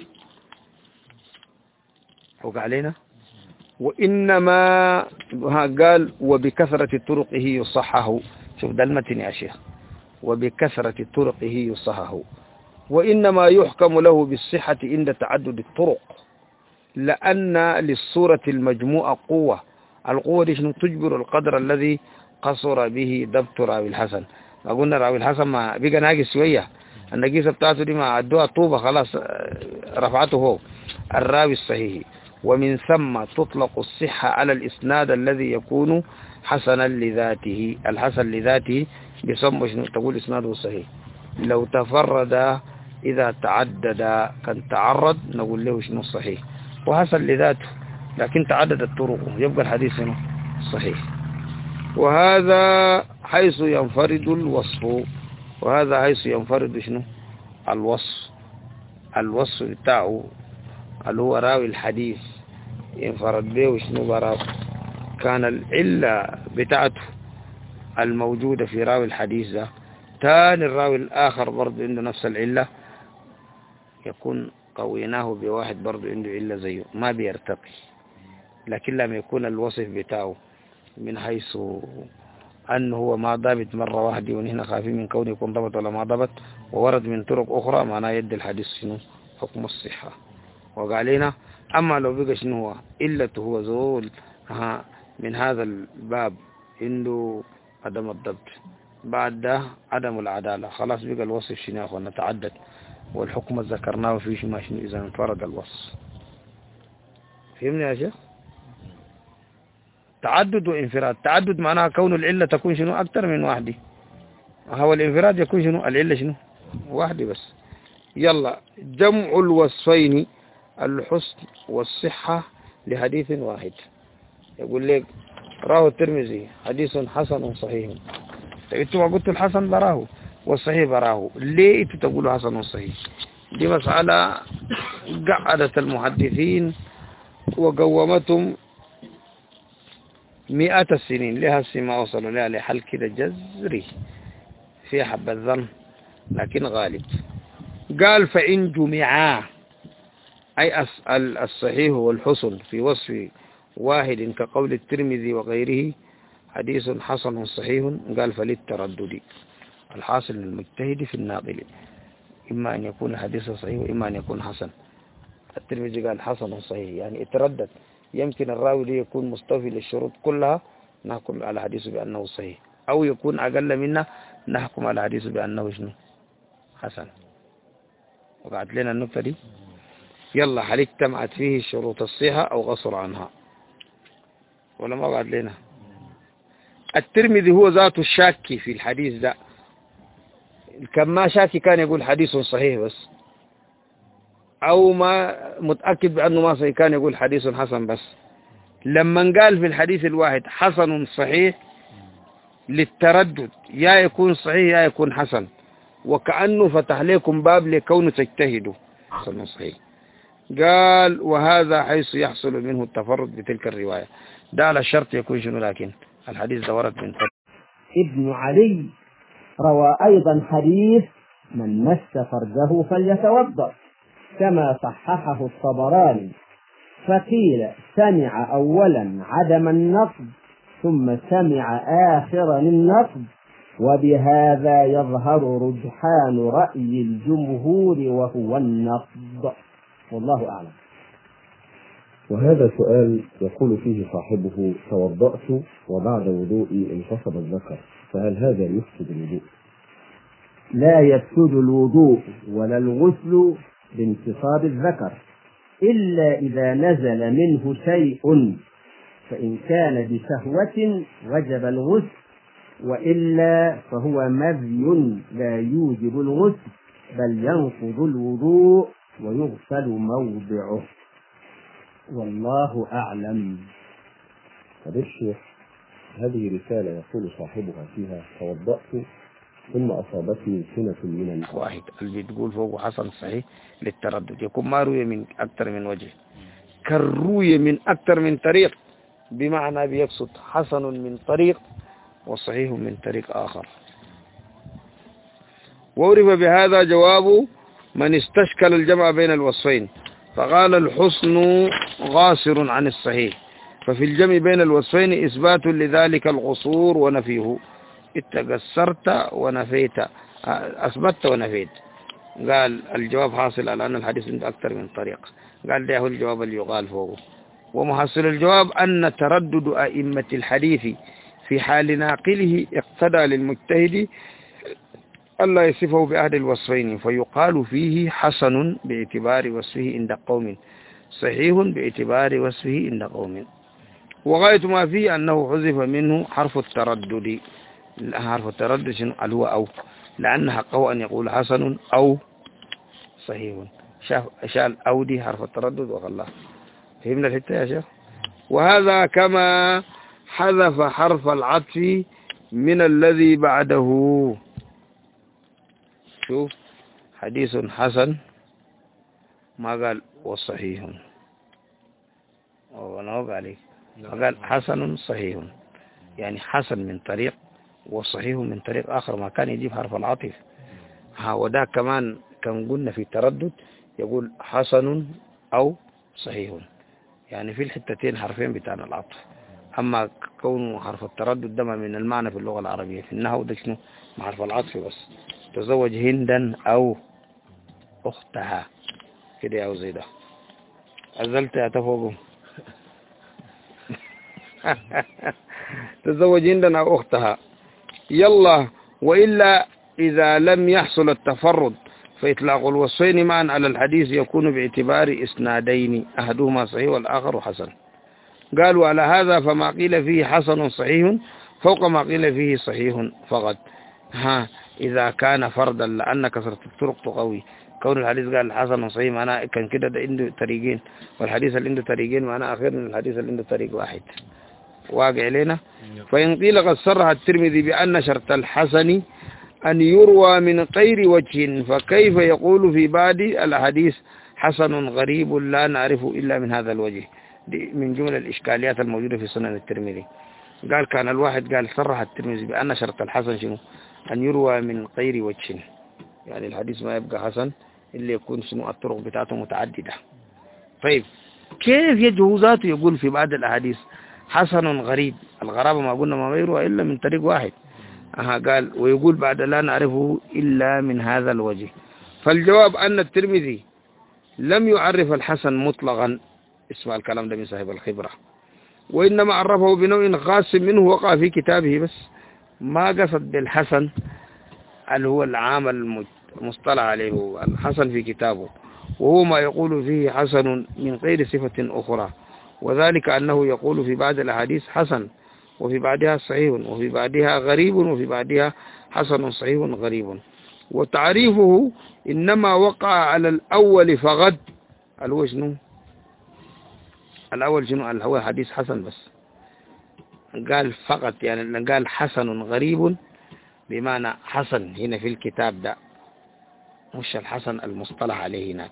وقع علينا. وإنما قال وبكثرة طرقه يصحه. شوف ده المتن يا شيخ. وبكثرة طرقه يصحه. وإنما يحكم له بالصحة عند تعدد الطرق، لأن للصورة المجموعة قوة. القوة دي شنو؟ تجبر القدر الذي قصر به ضبط راوي الحسن. ما قلنا راوي الحسن ما بقى ناقص شوية، النقيصة بتاعته دي ما عدوها طوبة خلاص رفعته هو الراوي الصحيح. ومن ثم تطلق الصحة على الإسناد الذي يكون حسنا لذاته. الحسن لذاته بيسمى شنو؟ تقول إسناده صحيح. لو تفرد إذا تعدد كان تعرض نقول له شنو صحيح وحسن لذاته، لكن تعددت طرقه يبقى الحديث شنو؟ صحيح. وهذا حيث ينفرد الوصف. وهذا حيث ينفرد شنو؟ الوصف. الوصف بتاعه اللي هو راوي الحديث ينفرد به شنو؟ براو كان العلة بتاعته الموجودة في راوي الحديث ده تاني الراوي الآخر برضه عنده نفس العلة، يكون قويناه بواحد برضه عنده علة زيه ما بيرتقي. لكن لما يكون الوصف بتاعه من حيث أنه هو ما ضابط مرة واحدة ونحن خافين من كونه يكون ضبط ولا ما ضبط وورد من طرق أخرى معناه يد الحديث شنو؟ حكم الصحة. وقالينا أما لو بقى شنو هو إلته هو زول من هذا الباب عنده عدم الضبط بعد ده عدم العدالة، خلاص بقى الوصف شنو يا أخوانا؟ تعدد. والحكم ذكرناه في شنو إذا انفرد الوصف. فهمني يا شيخ؟ تعدد وانفراد. تعدد معناها كون العلة تكون شنو؟ أكثر من واحدة. هو الانفراد يكون شنو؟ العلة شنو؟ واحدة بس. يلا جمع الوصفين الحسن والصحة لحديث واحد. يقول لك راه الترمذي حديث حسن صحيح. انتوا ما قلتوا الحسن براه والصحيح براه، ليه انتوا تقولوا حسن وصحيح؟ دي مسألة قعدت المحدثين وقومتهم مئات السنين لها ما وصلوا لها لحل كده جذري في حب الظن لكن غالب. قال فإن جمعا أي الصحيح والحسن في وصف واحد كقول الترمذي وغيره حديث حسن صحيح، قال فللتردد الحاصل للمجتهد في الناقل إما أن يكون الحديث صحيح وإما أن يكون حسن. الترمذي قال حسن صحيح يعني اتردد، يمكن الراوي دي يكون مستوفي للشروط كلها نحكم على الحديث بأنه صحيح، أو يكون أقل منها نحكم على الحديث بأنه شنو؟ حسن. وقعت لنا النقطة دي. يلا هل اجتمعت فيه شروط الصحة أو قصر عنها ولا ما قعت لنا؟ الترمذي هو ذاته الشاكي في الحديث ده، كان ما شاكي كان يقول حديث صحيح بس، أو ما متأكد بأنه ما صحيح كان يقول حديث حسن بس. لما قال في الحديث الواحد حسن صحيح للتردد، يا يكون صحيح يا يكون حسن، وكأنه فتح لكم باب لكونه تجتهدوا حسن صحيح. قال وهذا حيث يحصل منه التفرد بتلك الرواية، ده على الشرط يكون شنو، لكن الحديث ده ورد من فرد. ابن علي روى أيضا حديث من مس فرجه فليتوضأ كما صححه الطبراني، فقيل سمع أولا عدم النصب ثم سمع آخرا النصب، وبهذا يظهر رجحان رأي الجمهور وهو النصب، والله أعلم. وهذا سؤال يقول فيه صاحبه: توضأت وبعد وضوئي انتصب الذكر، فهل هذا يفسد الوضوء؟ لا يفسد الوضوء ولا الغسل بانتصاب الذكر إلا إذا نزل منه شيء، فإن كان بشهوة وجب الغسل، وإلا فهو مذي لا يوجب الغسل بل ينقض الوضوء ويغسل موضعه، والله أعلم. طب الشيخ، هذه رسالة يقول صاحبها فيها: توضأت ثم أصابتني سنة من واحد اللي بتقول فوق حسن صحيح للتردد، يكون ما روي من أكثر من وجه، كالروي من أكثر من طريق، بمعنى بيقصد حسن من طريق وصحيح من طريق آخر. وعرف بهذا جواب من استشكل الجمع بين الوصفين، فقال الحسن غاصر عن الصحيح، ففي الجمع بين الوصفين إثبات لذلك القصور ونفيه. اتقصرت ونفيت، أثبت ونفيت. قال الجواب حاصل على أن الحديث عنده أكثر من طريق، قال ده هو الجواب اللي يقال فوقه. ومحصل الجواب أن تردد أئمة الحديث في حال ناقله اقتدى للمجتهد ألا يصفه بأحد الوصفين، فيقال فيه حسن باعتبار وصفه عند قوم، صحيح باعتبار وصفه عند قوم. وغاية ما فيه أنه حذف منه حرف التردد. حرف التردد شنو؟ هو أو، لأن حقه أن يقول حسن أو صحيح، شال أو دي حرف التردد وخلاه. فهمنا الحتة يا شيخ؟ وهذا كما حذف حرف العطف من الذي بعده. شوف، حديث حسن ما قال وصحيح، ونوب عليه قال حسن صحيح، يعني حسن من طريق وصحيح من طريق آخر، ما كان يجيب حرف العطف. وده كمان كان قلنا في التردد يقول حسن أو صحيح، يعني في الحتتين حرفين بتاعنا العطف. أما كونه حرف التردد ده من المعنى في اللغة العربية، في النحو ده شنو؟ مع حرف العطف بس. تزوج هندا أو أختها كده أو زي ده. أزلت يا تفوقه تزوج هندا أو أختها. يلا، وإلا إذا لم يحصل التفرد فإطلاق الوصفين معا على الحديث يكون باعتبار إسنادين، أحدهما صحيح والآخر حسن. قالوا على هذا فما قيل فيه حسن صحيح فوق ما قيل فيه صحيح فقط. إذا كان فردا، لأن كثرة الطرق تقوي. كون الحديث قال حسن صحيح معناه كان كده ده عنده طريقين، والحديث اللي عنده طريقين معناه أخير من الحديث اللي عنده طريق واحد. واقع لنا. فإن قيل قد صرح الترمذي بأن شرط الحسن أن يروى من غير وجه، فكيف يقول في بعض الحديث حسن غريب لا نعرفه إلا من هذا الوجه؟ دي من جمل الإشكاليات الموجودة في سنن الترمذي. قال كان الواحد قال صرح الترمذي بأن شرط الحسن شنو؟ أن يروى من غير وجه، يعني الحديث ما يبقى حسن إلا يكون شنو الطرق بتاعته متعددة. طيب كيف يجوزاته يقول في بعض الأحاديث حسن غريب؟ الغرابة ما قلنا ما يروى إلا من طريق واحد. قال ويقول بعد لا نعرفه إلا من هذا الوجه. فالجواب أن الترمذي لم يعرف الحسن مطلقا، اسمع الكلام ده من صاحب الخبرة، وإنما عرفه بنوع خاص منه وقع في كتابه بس، ما قصد بالحسن اللي هو العام المصطلح عليه الحسن في كتابه، وهو ما يقول فيه حسن من غير صفة أخرى، وذلك أنه يقول في بعض الأحاديث حسن وفي بعدها صحيح وفي بعدها غريب وفي بعدها حسن صحيح غريب. وتعريفه إنما وقع على الأول فقط. الأول شنو؟ الأول شنو؟ هو حديث حسن بس. قال فقط يعني قال حسن غريب بمعنى حسن هنا في الكتاب ده، مش الحسن المصطلح عليه هناك.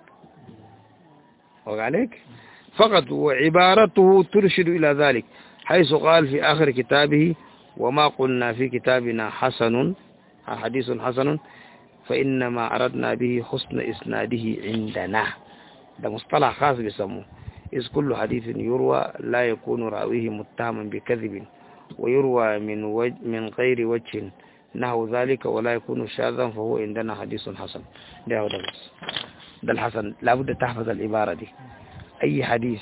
وعليك فقط، وعبارته ترشد إلى ذلك، حيث قال في آخر كتابه: وما قلنا في كتابنا حسن حديث حسن فإنما أردنا به حسن إسناده عندنا. ده مصطلح خاص بيسموه، إذ كل حديث يروى لا يكون راويه متهما بكذب، ويروى من غير وجه نحو ذلك، ولا يكون شاذا، فهو عندنا حديث حسن. ده بس، ده الحسن. لابد تحفظ العبارة دي. أي حديث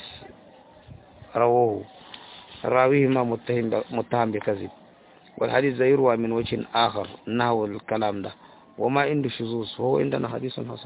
رواه راويه ما متهم بكذب، والحديث ده يروى من وجه آخر نحو الكلام ده، وما عنده شذوذ، فهو عندنا حديث حسن.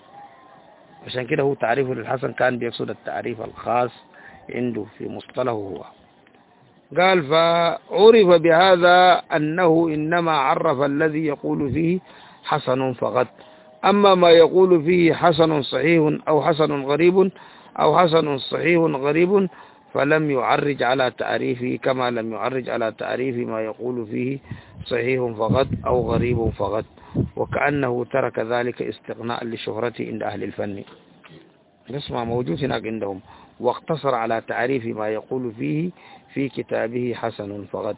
عشان كده هو تعريفه للحسن كان بيقصد التعريف الخاص عنده في مصطلحه هو. قال: فعرف بهذا أنه إنما عرف الذي يقول فيه حسن فقط، أما ما يقول فيه حسن صحيح أو حسن غريب أو حسن صحيح غريب فلم يعرج على تعريفه، كما لم يعرج على تعريف ما يقول فيه صحيح فقط أو غريب فقط، وكأنه ترك ذلك استغناء لشهرته عند أهل الفن. نسمع موجود هناك عندهم، واقتصر على تعريف ما يقول فيه في كتابه حسن فقط،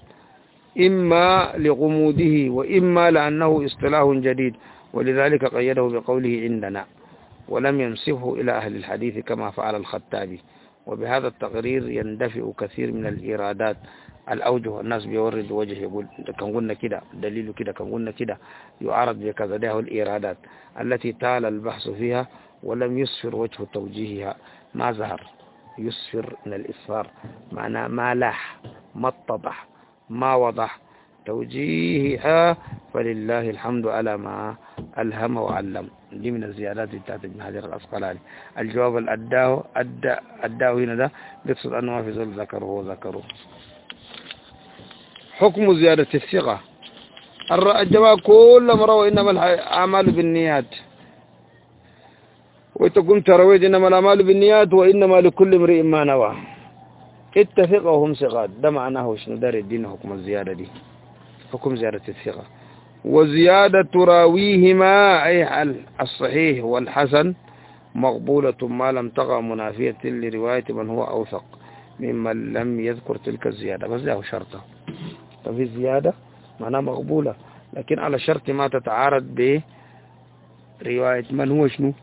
إما لغموده وإما لأنه اصطلاح جديد، ولذلك قيده بقوله عندنا، ولم ينسبه إلى أهل الحديث كما فعل الخطابي. وبهذا التقرير يندفع كثير من الإيرادات الأوجه. الناس بيورد وجه يقول كان قلنا كده، دليل كده، كان قلنا كده، يعرض بكذا. ده الإيرادات التي طال البحث فيها ولم يسفر وجه توجيهها، ما ظهر. يسفر من الإسفار، معناه ما لاح، ما اتضح، ما وضح توجيهها، فلله الحمد على ما ألهم وعلم. دي من الزيادات بتاعت ابن حجر العسقلاني. الجواب اللي أداه هنا ده بيقصد أنه ما في زول ذكره وذكره. حكم زيادة الثقة. الجواب كل مرة إنما الأعمال بالنيات، وتقوم ترويج إنما الأعمال بالنيات وإنما لكل امرئ ما نوى. اتفق وهم ثقات، ده معناه شنو؟ دار الدين حكم الزيادة دي، حكم زيادة الثقة. وزيادة راويهما أي الصحيح والحسن مقبولة ما لم تقع منافية لرواية من هو أوثق ممن لم يذكر تلك الزيادة. بس ده شرطه، ففي زيادة معناها مقبولة، لكن على شرط ما تتعارض برواية من هو شنو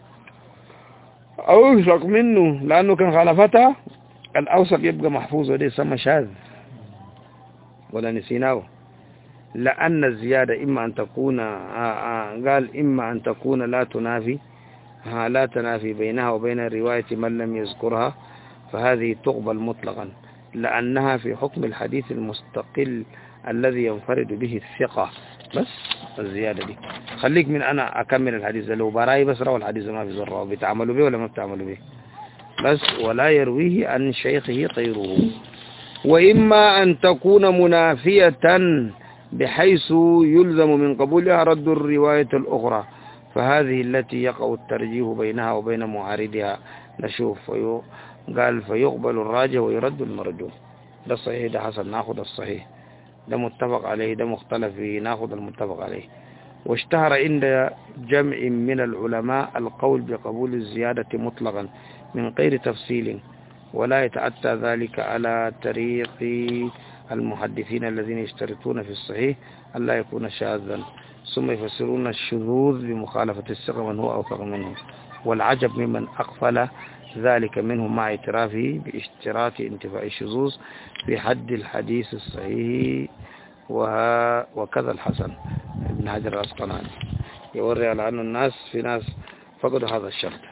أوثق منه، لأنه كان خالفتها الأوثق يبقى محفوظ، ودي يسمى شاذ ولا نسيناه. لأن الزيادة إما أن تكون قال إما أن تكون لا تنافي بينها وبين رواية من لم يذكرها، فهذه تقبل مطلقا، لأنها في حكم الحديث المستقل الذي ينفرد به الثقة. بس الزيادة دي خليك من أنا أكمل الحديث ده، لو براي بس روى الحديث ما في ذره، بتعملوا به ولا ما بتعملوا به بس، ولا يرويه عن شيخه غيره. وإما أن تكون منافية بحيث يلزم من قبولها رد الرواية الأخرى، فهذه التي يقع الترجيح بينها وبين معارضها. نشوف قال فيقبل الراجح ويرد المرجوح. ده صحيح، ده حسن، ناخذ الصحيح. ده متفق عليه، ده مختلف فيه، ناخذ المتفق عليه. واشتهر عند جمع من العلماء القول بقبول الزيادة مطلقا من غير تفصيل، ولا يتأتى ذلك على طريق المحدثين الذين يشترطون في الصحيح ألا يكون شاذا، ثم يفسرون الشذوذ بمخالفة الثقة من هو أوثق منه. والعجب ممن أغفل ذلك منهم مع اعترافه باشتراط انتفاء الشذوذ في حد الحديث الصحيح. وكذا الحسن. ابن حجر العسقلاني يوري على أن الناس في ناس فقدوا هذا الشرط.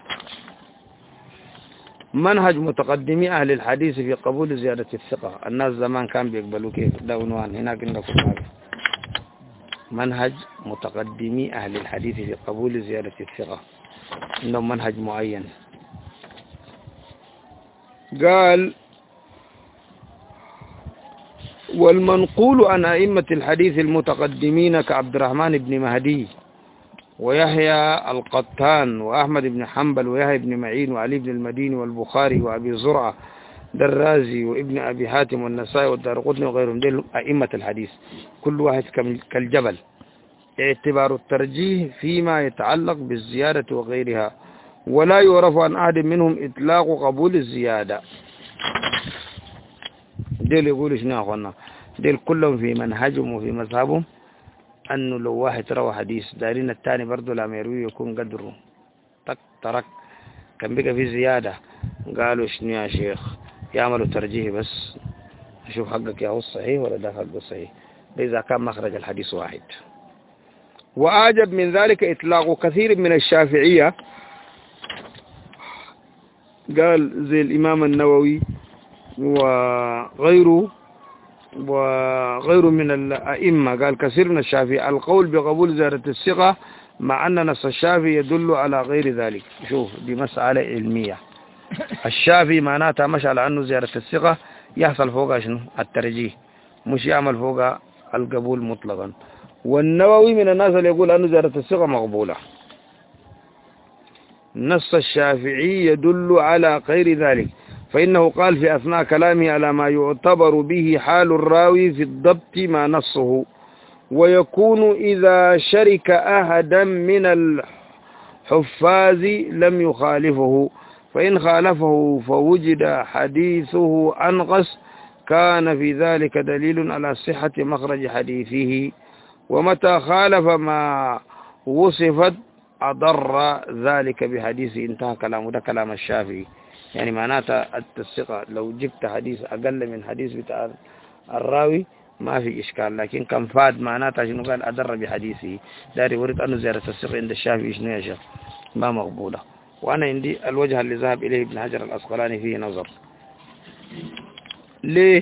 منهج متقدمي أهل الحديث في قبول زيادة الثقة. الناس زمان كان بيقبلوا كيف؟ ده عنوان هناك عندكم. منهج متقدمي أهل الحديث في قبول زيادة الثقة، عندهم منهج معين. قال والمنقول عن أئمة الحديث المتقدمين كعبد الرحمن بن مهدي ويحيى القطان وأحمد بن حنبل ويحيى بن معين وعلي بن المديني والبخاري وأبي زرعة الرازي وابن أبي حاتم والنسائي والدارقطني وغيرهم، دي أئمة الحديث كل واحد كالجبل. اعتبار الترجيح فيما يتعلق بالزيادة وغيرها، ولا يعرف عن أحد منهم إطلاق قبول الزيادة. ديل يقول شنو يا أخوانا؟ ديل كلهم في منهجهم وفي مذهبهم أنه لو واحد روى حديث دارين الثاني برضه لما يروي يكون قدره ترك كان بقى في زيادة، قالوا شنو يا شيخ؟ يعملوا ترجيح بس أشوف حقك يا هو الصحيح ولا ده حقه الصحيح، إذا كان مخرج الحديث واحد. وأعجب من ذلك إطلاق كثير من الشافعية، قال زي الإمام النووي وغيره من الأئمة، قال كثير من الشافعي القول بقبول زيادة الثقة مع أن نص الشافعي يدل على غير ذلك. شوف دي مسألة علمية. الشافعي معناتها مش على أنه زيادة الثقة يحصل فوقها شنو؟ الترجيح، مش يعمل فوقها القبول مطلقا. والنووي من الناس اللي يقول أنه زيادة الثقة مقبولة. نص الشافعي يدل على غير ذلك، فإنه قال في أثناء كلامه على ما يعتبر به حال الراوي في الضبط ما نصه، ويكون إذا شرك أحدا من الحفاظ لم يخالفه، فإن خالفه فوجد حديثه أنقص كان في ذلك دليل على صحة مخرج حديثه، ومتى خالف ما وصفت أضر ذلك بحديثه. انتهى كلامه. ده كلام الشافعي. يعني معناته الثقة لو جبت حديث أقل من حديث بتاع الراوي ما في إشكال، لكن كان فاد معناته شنو؟ قال أضر بحديثه. داري ورد أنه زيارة الثقة عند الشافعي شنو يا شيخ؟ ما مقبولة. وأنا عندي الوجه اللي ذهب إليه ابن حجر الأسقلاني فيه نظر. ليه؟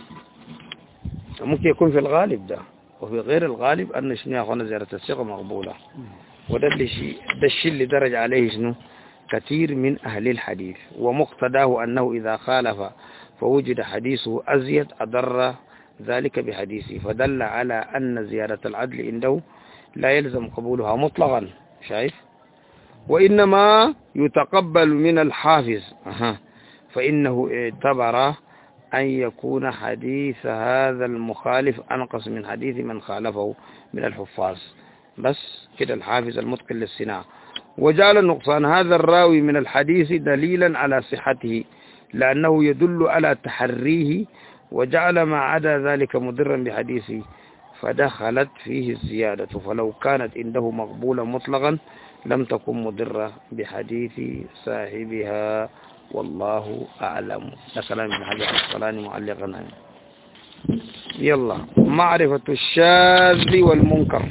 ممكن يكون في الغالب ده، وفي غير الغالب أن شنو يا أخوانا زيارة الثقة مقبولة. وده الشيء اللي درج عليه شنو؟ كثير من أهل الحديث، ومقتداه أنه إذا خالف فوجد حديثه أزيد أضر ذلك بحديثه، فدل على أن زيارة العدل عنده لا يلزم قبولها مطلقا. شايف؟ وإنما يتقبل من الحافظ فإنه اعتبر أن يكون حديث هذا المخالف أنقص من حديث من خالفه من الحفاظ. بس كده الحافظ المتقن للصناعة. وجعل نقصان هذا الراوي من الحديث دليلا على صحته لأنه يدل على تحريه، وجعل ما عدا ذلك مضرا بحديثه فدخلت فيه الزيادة، فلو كانت عنده مقبولة مطلقا لم تكن مضرة بحديث صاحبها، والله أعلم. ده كلام ابن حجر الأسقلاني معلقا. يلا معرفة الشاذ والمنكر.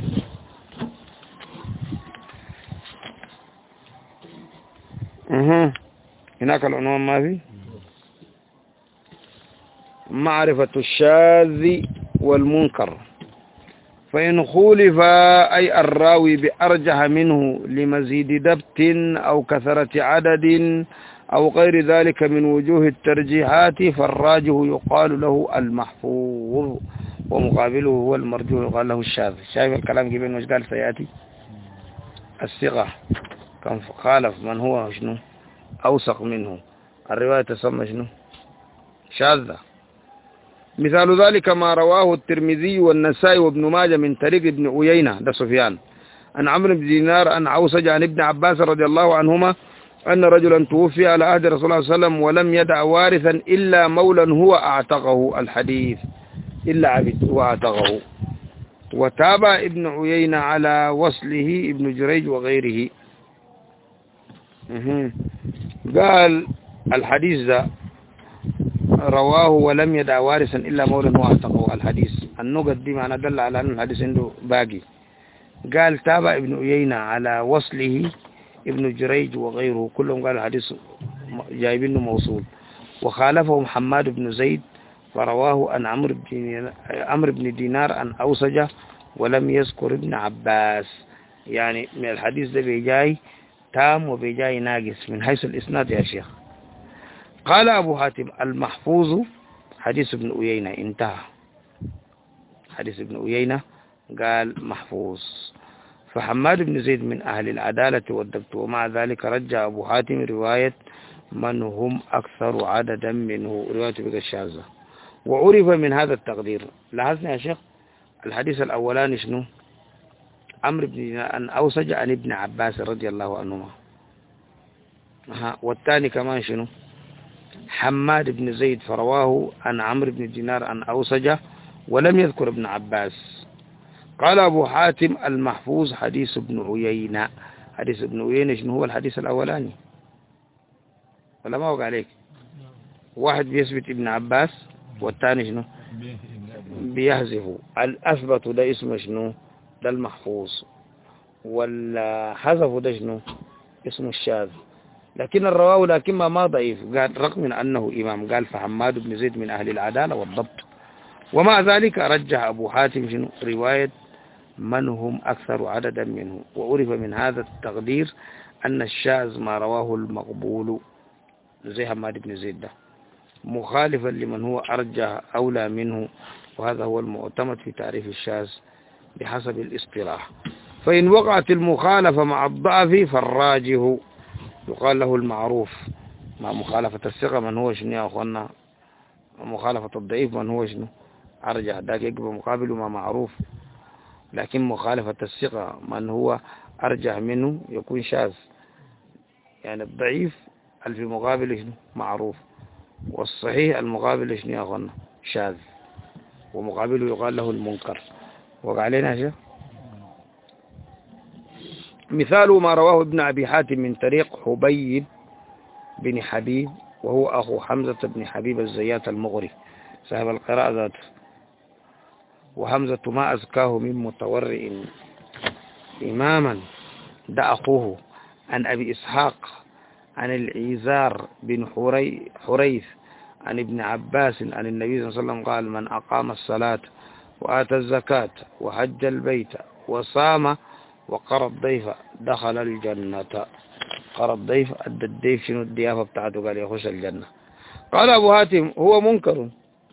هناك العنوان ما في. معرفة الشاذ والمنكر. فإن خولف أي الراوي بأرجح منه لمزيد دبت أو كثرة عدد أو غير ذلك من وجوه الترجيحات فالراجح يقال له المحفوظ، ومقابله هو المرجوح يقال له الشاذ. شايف الكلام جيبين وش قال سيأتي؟ الثقة كان خالف من هو شنو أوثق منه، الرواية تسمى شنو؟ شاذة. مثال ذلك ما رواه الترمذي والنسائي وابن ماجه من طريق ابن عيينة ده سفيان عن عمرو بن دينار عن عوسج عن ابن عباس رضي الله عنهما أن رجلا توفي على عهد رسول الله صلى الله عليه وسلم ولم يدع وارثا إلا مولا هو أعتقه. الحديث إلا عبد هو أعتقه. وتابع ابن عيينة على وصله ابن جريج وغيره. قال الحديث ذا رواه ولم يدع وارثا إلا مولا هو أعتقه. الحديث النقط دي معنى دل على أن الحديث عنده باقي. قال تابع ابن عيينة على وصله ابن جريج وغيره، كلهم قال الحديث جايبينه موصول. وخالفه محمد بن زيد فرواه عن عمرو بن دينار عن أوسجة ولم يذكر ابن عباس. يعني من الحديث ده بيجاي تام وبيجاي ناقص من حيث الإسناد يا شيخ. قال أبو حاتم المحفوظ حديث ابن عيينة. انتهى حديث ابن عيينة قال محفوظ. فحماد بن زيد من أهل العدالة والضبط، ومع ذلك رجع أبو حاتم رواية من هم أكثر عددا منه، رواية بقى الشاذة. وعرف من هذا التقدير، لاحظنا يا شيخ الحديث الأولاني شنو؟ عمرو بن دينار أن أوسج عن ابن عباس رضي الله عنهما. والثاني كمان شنو؟ حماد بن زيد فرواه عن عمرو بن دينار أن أوسج ولم يذكر ابن عباس. قال أبو حاتم المحفوظ حديث ابن عيينة. حديث ابن عيينة شنو هو الحديث الأولاني؟ ولا ما وقع عليك؟ واحد بيثبت ابن عباس والثاني شنو؟ بيحذفه. الأثبت ده اسمه شنو؟ ده المحفوظ، والحذف ده شنو؟ اسمه الشاذ. لكن الرواه لكن ما ضعيف، قال رغم من أنه إمام، قال فحماد بن زيد من أهل العدالة والضبط. ومع ذلك رجح أبو حاتم شنو؟ رواية من هم أكثر عددا منه. وعرف من هذا التقدير أن الشاذ ما رواه المقبول زي حماد بن زيد ده، مخالفا لمن هو أرجح أولى منه، وهذا هو المعتمد في تعريف الشاذ بحسب الاصطلاح. فإن وقعت المخالفة مع الضعف فالراجح يقال له المعروف، مع مخالفة الثقة من هو شنو يا أخوانا؟ مخالفة الضعيف من هو شنو؟ أرجح، ده يقبل مقابله مع معروف. لكن مخالفة الثقة من هو أرجح منه يكون شاذ. يعني الضعيف في مقابله شنو؟ معروف. والصحيح المقابل شنو يا أخوانا؟ شاذ. ومقابله يقال له المنكر. وقع علينا شيء. مثال ما رواه ابن أبي حاتم من طريق حبيب بن حبيب وهو أخو حمزة بن حبيب الزيات المغري صاحب القراءة ذاته. وحمزة ما أزكاه من متورئ إماما، ده أخوه، عن أبي إسحاق عن العيزار بن حريث عن ابن عباس عن النبي صلى الله عليه وسلم قال من أقام الصلاة وآتى الزكاة وحج البيت وصام وقرى الضيف دخل الجنة. قرى الضيف أدى الضيف شنو الضيافة بتاعته، قال يخش الجنة. قال أبو هاتم هو منكر.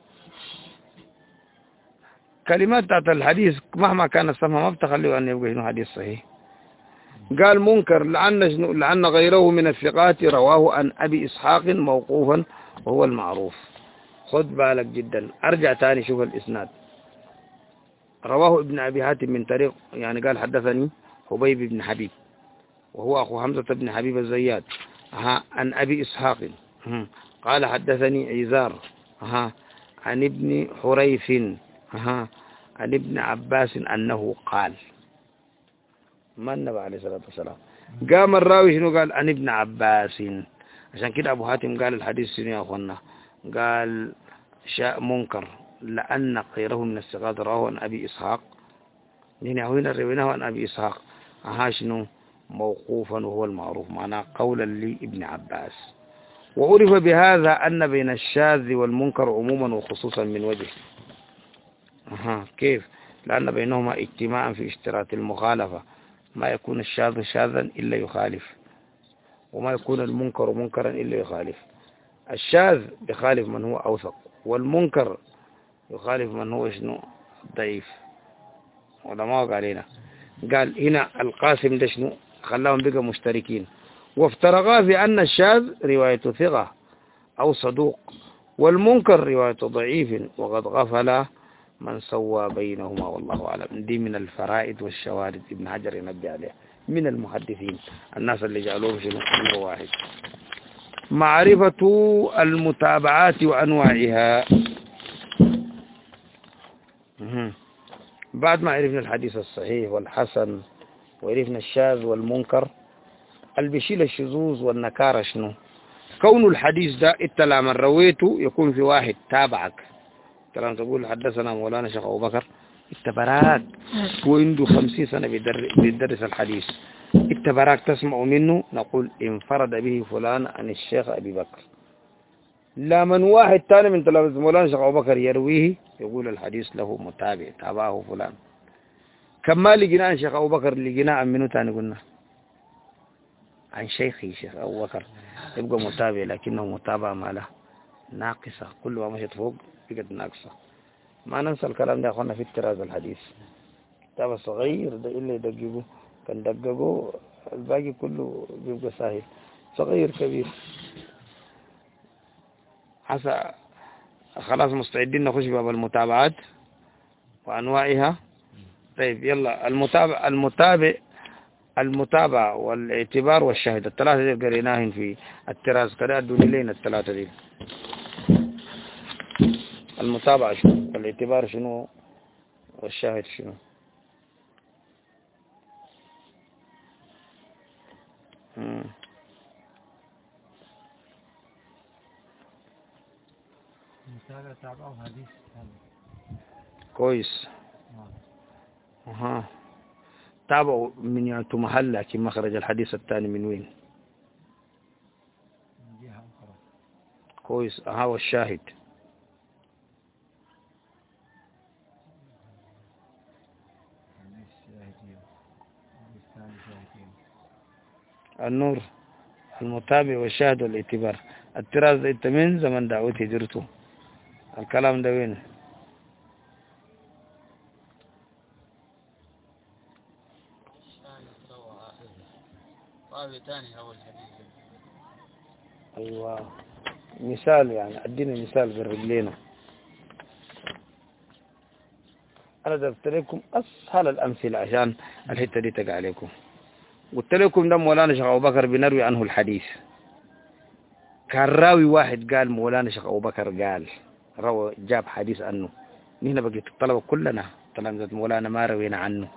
كلمات بتاعت الحديث مهما كان السمع ما بتخليه أن يبقى شنو حديث صحيح. قال منكر لأن غيره من الثقات رواه عن أبي إسحاق موقوفا وهو المعروف. خد بالك جدا، أرجع تاني شوف الإسناد. رواه ابن أبي حاتم من طريق، يعني قال حدثني حبيب بن حبيب وهو أخو حمزة بن حبيب الزيات عن أبي إسحاق قال حدثني عيزار عن ابن حريث عن ابن عباس أنه قال. ما النبي عليه الصلاة والسلام قام الراوي شنو قال؟ عن ابن عباس. عشان كده أبو حاتم قال الحديث شنو يا أخوانا؟ قال شاء منكر لأن غيره من الثقات رواه عن أبي إسحاق. هنا رويناه عن أبي إسحاق شنو؟ موقوفا وهو المعروف، معناه قولا لابن عباس. وعرف بهذا أن بين الشاذ والمنكر عموما وخصوصا من وجه. كيف؟ لأن بينهما اجتماعا في اشتراط المخالفة، ما يكون الشاذ شاذا إلا يخالف، وما يكون المنكر منكرا إلا يخالف. الشاذ يخالف من هو أوثق، والمنكر يخالف من هو شنو؟ ضعيف. وده ما وقع علينا. قال هنا القاسم ده شنو؟ خلاهم بقى مشتركين، وافترقا في أن الشاذ رواية ثقة أو صدوق، والمنكر رواية ضعيف، وقد غفل من سوى بينهما والله أعلم. دي من الفرائد والشوارد ابن حجر ينبه عليها من المحدثين، الناس اللي جعلوهم شنو؟ أمر واحد. معرفة المتابعات وأنواعها. بعد ما عرفنا الحديث الصحيح والحسن وعرفنا الشاذ والمنكر، اللي بيشيل الشذوذ والنكارة شنو؟ كون الحديث ده انت لما رويته يكون في واحد تابعك. لما تقول حدثنا مولانا شيخ أبو بكر، انت براك هو عنده 50 سنة بيدرس الحديث، انت براك تسمع منه، نقول انفرد به فلان عن الشيخ أبي بكر. لا من واحد تاني من تلاميذ مولانا شيخ أبو بكر يرويه يقول الحديث له متابع تابعه فلان. كما لقينا عن شيخ أبو بكر لقينا عن منو تاني؟ قلنا عن شيخي شيخ أبو بكر، يبقى متابع لكنه متابعة ما له ناقصة، كل ما مشت فوق بقت ناقصة. ما ننسى الكلام ده يا أخوانا في التراز الحديث. كتاب صغير ده إلا يدققوا، كان دققوا الباقي كله بيبقى سهل. صغير كبير حسا خلاص مستعدين نخش باب المتابعات وأنواعها. طيب يلا المتابعة والاعتبار والشاهد، الثلاثة دي قريناهن في التراث كده. ادوني لين الثلاثة دي. المتابعة شنو، والاعتبار شنو، والشاهد شنو؟ كويس. تابعوا من يعطوا محل، لكن مخرج الحديث الثاني من وين؟ كويس. هو الشاهد. النور، المتابع والشاهد والاعتبار. التراث ده انت من زمن دعوتي جرته، الكلام ده وين؟ ايوه مثال، يعني ادينا مثال بالرجلين. انا ضربت لكم اسهل الامثله عشان الحته دي تقع عليكم. قلت لكم ده مولانا شيخ ابو بكر بنروي عنه الحديث. كان راوي واحد قال مولانا شيخ ابو بكر قال، روى جاب حديث عنه. نحن بقيت الطلبه كلنا تلامذه مولانا ما روينا عنه.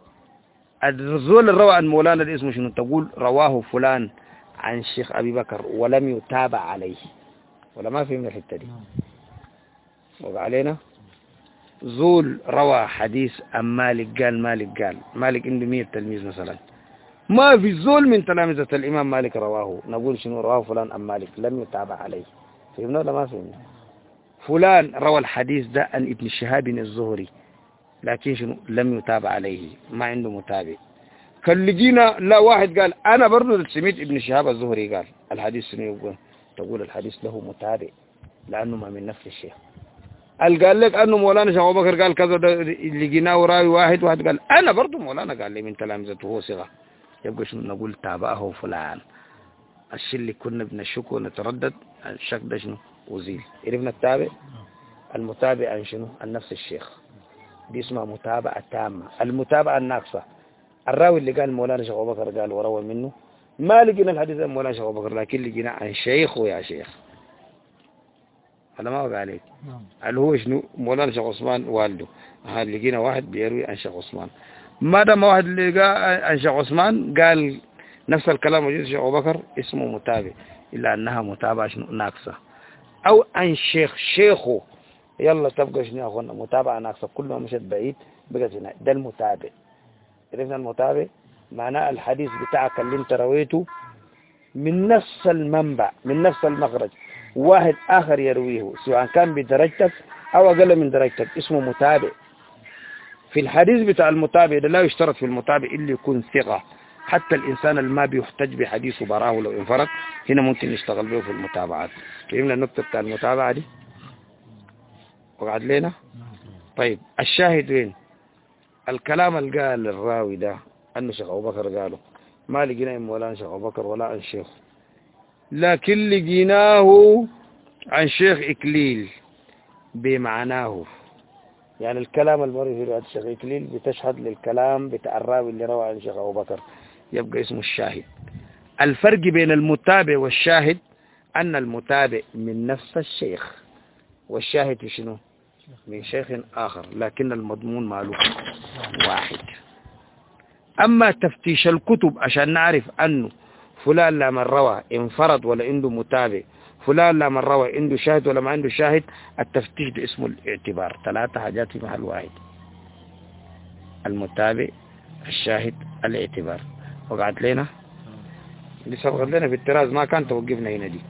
الرسول اللي روى عن مولانا ده اسمه شنو؟ تقول رواه فلان عن الشيخ ابي بكر ولم يتابع عليه. ولا ما فهمنا الحته دي؟ وقع علينا. زول روى حديث عن مالك قال مالك عنده 100 تلميذ مثلا، ما في زول من تلامذة الإمام مالك رواه، نقول شنو رواه فلان عن مالك لم يتابع عليه. فهمنا ولا ما فهمنا؟ فلان روى الحديث ده عن ابن شهاب الزهري، لكن شنو لم يتابع عليه، ما عنده متابع. كاللجينا لا واحد قال أنا برضو سمعت ابن شهاب الزهري قال الحديث شنو يقول؟ تقول الحديث له متابع لأنه ما من نفس الشيخ. قال لك أنه مولانا شيخ أبو بكر قال كذا، لقيناه راوي واحد قال أنا برضو مولانا قال لي من تلامذته هو صغة، يبقى شنو نقول تابعه فلان. الشيء اللي كنا بنشك ونتردد الشك ده شنو وزيل. عرفنا التابع. المتابع عن شنو؟ عن نفس الشيخ، دي اسمها متابعة تامة. المتابعة الناقصة الراوي اللي قال مولانا شيخ أبو بكر قال وروى منه، ما لقينا الحديث عن مولانا شيخ أبو بكر، لكن لقينا عن شيخه يا شيخ. هذا ما وقع عليك. اللي هو شنو؟ مولانا شيخ عثمان والده. لقينا واحد بيروي عن شيخ عثمان، ما دام واحد اللي قال عن شيخ عثمان قال نفس الكلام موجود شيخ أبو بكر، اسمه متابع، إلا أنها متابعة شنو ناقصة. أو عن شيخه، يلا تبقى شنو يا أخوانا متابعة ناقصة، كل ما مشت بعيد بقت هنا. ده المتابع. عرفنا المتابع؟ معناه الحديث بتاعك اللي انت رويته من نفس المنبع من نفس المخرج، واحد آخر يرويه سواء كان بدرجتك أو أقل من درجتك، اسمه متابع. في الحديث بتاع المتابع ده لا يشترط في المتابع إلا يكون ثقة. حتى الإنسان اللي ما بيحتج بحديثه براه لو انفرد، هنا ممكن نشتغل به في المتابعات. فهمنا النقطة بتاع المتابعة دي؟ وقعد لنا. طيب الشاهد وين؟ الكلام اللي قال الراوي ده أنه شيخ أبو بكر قاله، ما لقينا مولانا شيخ أبو بكر ولا عن شيخ، لكن لقيناه عن شيخ إكليل بمعناه. يعني الكلام المروي في رواية الشيخ إكليل بتشهد للكلام بتاع الراوي اللي روى عن شيخ أبو بكر، يبقى اسمه الشاهد. الفرق بين المتابع والشاهد أن المتابع من نفس الشيخ، والشاهد شنو؟ من شيخ آخر، لكن المضمون ماله واحد. أما تفتيش الكتب عشان نعرف أنه فلان لما روى انفرد ولا عنده متابع، فلان لما روى عنده شاهد ولا ما عنده شاهد، التفتيش ده اسمه الاعتبار. 3 حاجات في محل واحد: المتابع، الشاهد، الاعتبار. وقعت لنا لسه بغد لنا في التراز، ما كان توقفنا هنا دي.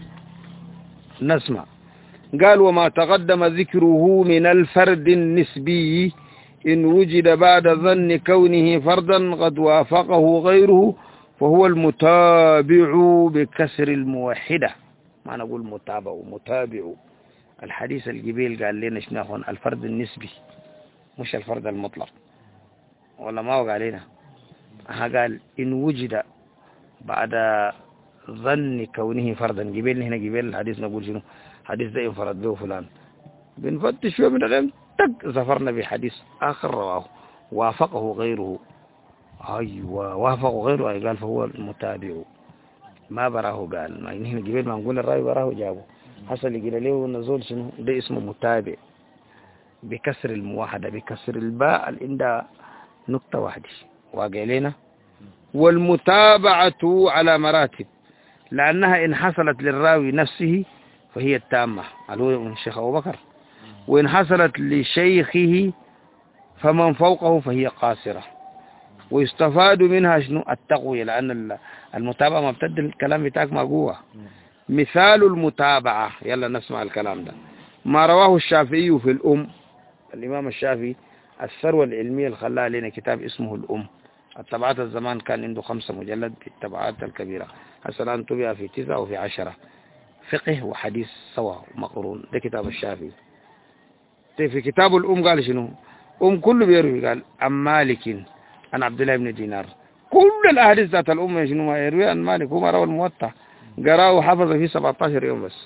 نسمع. قال وما تقدم ذكره من الفرد النسبي إن وجد بعد ظن كونه فردا قد وافقه غيره فهو المتابع بكسر الموحدة. ما نقول متابع ومتابع. الحديث الجبيل قال لنا شنو الفرد النسبي مش الفرد المطلق، ولا ما وقع علينا؟ قال إن وجد بعد ظن كونه فردا. جبيل هنا جبيل الحديث نقول شنو؟ حديث ده انفرد به فلان، بنفتش شوية من غير ظفرنا بحديث آخر رواه وافقه غيره. أيوة وافقه غيره، أي قال فهو المتابع، ما براه قال. ما هنا جبال ما نقول الرأي براه جابه، حصل يقول له نزول شنو ده اسمه متابع بكسر الموحدة، بكسر الباء عند نقطة واحدة واقع لنا. والمتابعة على مراتب، لأنها إن حصلت للراوي نفسه فهي التامة اللي هو الشيخ أبو بكر، وإن حصلت لشيخه فمن فوقه فهي قاصرة. ويستفاد منها شنو التقوية، لأن المتابعة ما بتدي الكلام بتاعك ما قوة. مثال المتابعة، يلا نسمع الكلام ده. ما رواه الشافعي في الأم، الإمام الشافعي الثروة العلمية اللي خلاها لنا كتاب اسمه الأم. الطبعات الزمان كان عنده 5 مجلد في الطبعات الكبيرة، هسه الآن طبع في 9 وفي 10، فقه وحديث سوا مقرون. ده كتاب الشافعي. في كتاب الأم قال شنو؟ كله بيروي، قال عن مالك عن عبد الله بن دينار. كل الأحاديث ذات الأم شنو ما يروي عن مالك، هو ما روى الموطأ، قراه وحفظ فيه 17 يوم بس.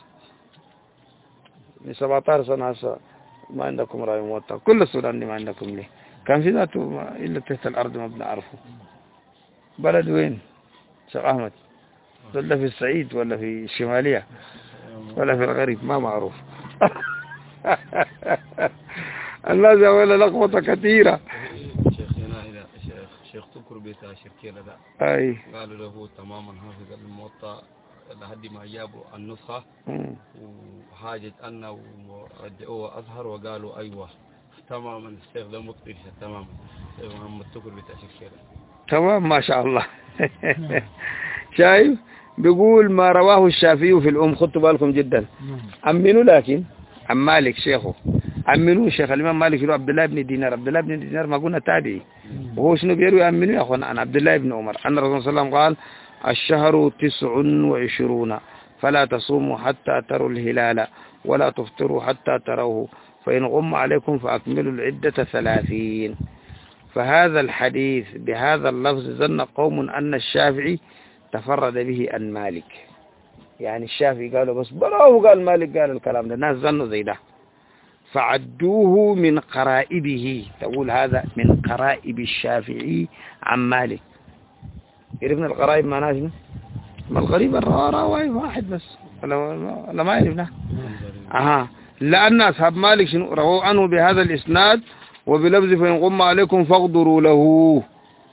من 17 سنة هسه ما عندكم رأي موطأ، كل السودان دي ما عندكم ليه؟ كان في ذاته إلا تحت الأرض ما بنعرفه. بلد وين؟ شيخ أحمد؟ ولا في الصعيد ولا في الشمالية ولا في الغريب؟ ما معروف. الناس ولا لخبطة كثيرة. شيخنا إذا شيخ تذكر بيت شركينا ده أي قالوا له تماما حافظ الموطأ لحد ما جابوا النسخة وحاجة أنه ورجعوه أظهر وقالوا أيوة تماما الشيخ ده مطفش تماما. شيخ محمد تذكر بيت شركينا تمام ما شاء الله. شايف بيقول ما رواه الشافعي في الأم، خدوا بالكم جدا. أمنوا لكن عن مالك شيخه، أمنوا شيخ الإمام مالك له عبد الله بن دينار. عبد الله بن دينار ما قلنا تابعي، وهو شنو بيروي؟ أمنوا يا أخوان عن عبد الله بن عمر أن الرسول صلى الله عليه وسلم قال الشهر 29 فلا تصوموا حتى تروا الهلال ولا تفطروا حتى تروه، فإن غم عليكم فأكملوا العدة 30. فهذا الحديث بهذا اللفظ ظن قوم أن الشافعي تفرد به عن مالك، يعني الشافعي قالوا بس براه قال مالك قال الكلام ده، الناس ظنوا زي ده فعدوه من قرائبه. تقول هذا من قرائب الشافعي عن مالك. عرفنا القرائب معناها شنو؟ ما الغريب الراوي واحد بس ولا ما عرفنا. لأن أصحاب مالك شنو رووا عنه بهذا الإسناد وبلفظ فإن غم عليكم فاقدروا له.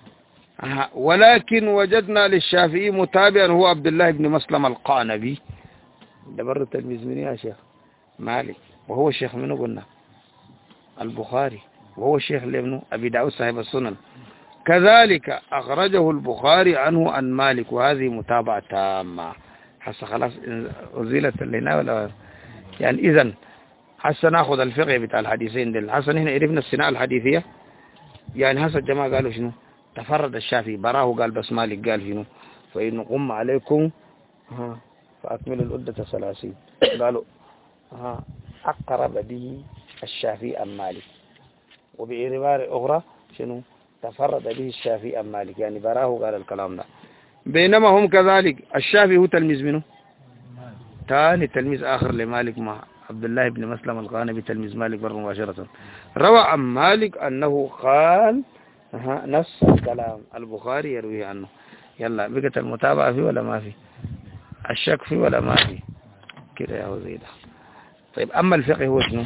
ولكن وجدنا للشافعي متابعا هو عبد الله بن مسلم القعنبي، ده برضه تلميذ من يا شيخ مالك، وهو الشيخ منه قلنا البخاري، وهو الشيخ لابنه أبي داود صاحب السنن. كذلك أخرجه البخاري عنه عن مالك، وهذه متابعة تامة. حتى خلاص أزيلت لنا ولا يعني. إذن حتى ناخذ الفقه بتاع الحديثين دول. حتى هنا عرفنا الصناعة الحديثية. يعني حتى الجماعة قالوا شنو؟ تفرد الشافعي براه قال بس مالك قال شنو؟ فإن قم عليكم فأكملوا العدة 30. قالوا أقرب به الشافعي عن مالك. وبعبارة أخرى شنو؟ تفرد به الشافعي عن مالك، يعني براه قال الكلام ده. بينما هم كذلك الشافعي هو تلميذ منه ثاني تلميذ آخر لمالك مع عبد الله بن مسلم القعنبي تلميذ مالك بر مباشرة. روى عن مالك أنه قال نفس الكلام البخاري يرويه عنه. يلا بقت المتابعة فيه ولا ما فيه؟ الشك فيه ولا ما فيه؟ كده يا وزيدة. طيب أما الفقه هو شنو؟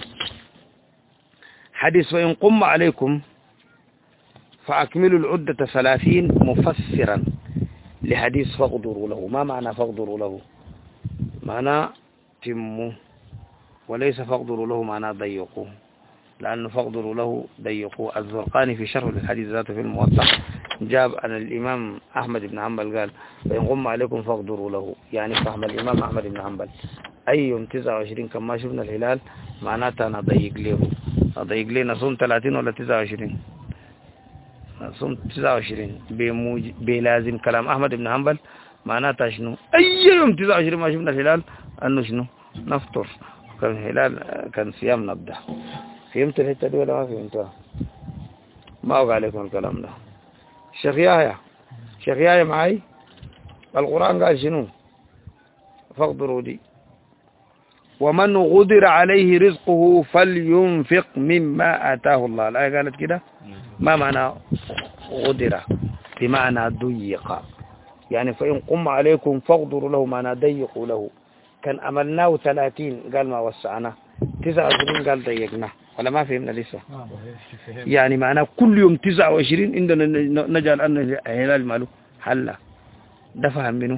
حديث فإن قم عليكم فأكملوا العدة 30 مفسرا لحديث فاقدروا له. ما معنى فاقدروا له؟ معنى تموا، وليس فاقدروا له معنى ضيقوه، لأنه فاقدروا له ضيقوه. الزرقاني في شرح الحديث ذاته في الموطأ جاب أن الإمام أحمد بن حنبل قال فإن غم عليكم فاقدروا له، يعني فهم الإمام أحمد بن حنبل أي يوم 29 كما شفنا الهلال معناته أنا ضيق له، أضيق لي نصوم 30 ولا 29؟ نصوم 29 بلازم كلام أحمد بن حنبل معناته شنو؟ أي يوم 29 ما شفنا الهلال أنه شنو؟ نفطر. كان الهلال كان صيام نبدأ. فهمت الحتة دي ولا ما فهمتها؟ ما أوقع عليكم الكلام ده. شيخ ياهيا معي. القرآن قال شنو؟ فاقدروا دي. ومن غدر عليه رزقه فلينفق مما آتاه الله. الآية قالت كده. ما معنى غدر؟ بمعنى ضيق، يعني فإن قم عليكم فاقدروا له، معنى ضيقوا له. كان أملناه 30 قال ما وسعناه، 29 قال ضيقناه، ولا ما فهمنا لسه؟ يعني معنى كل يوم 29 عندنا نجعل أن الهلال ماله حلا. ده فهم منه؟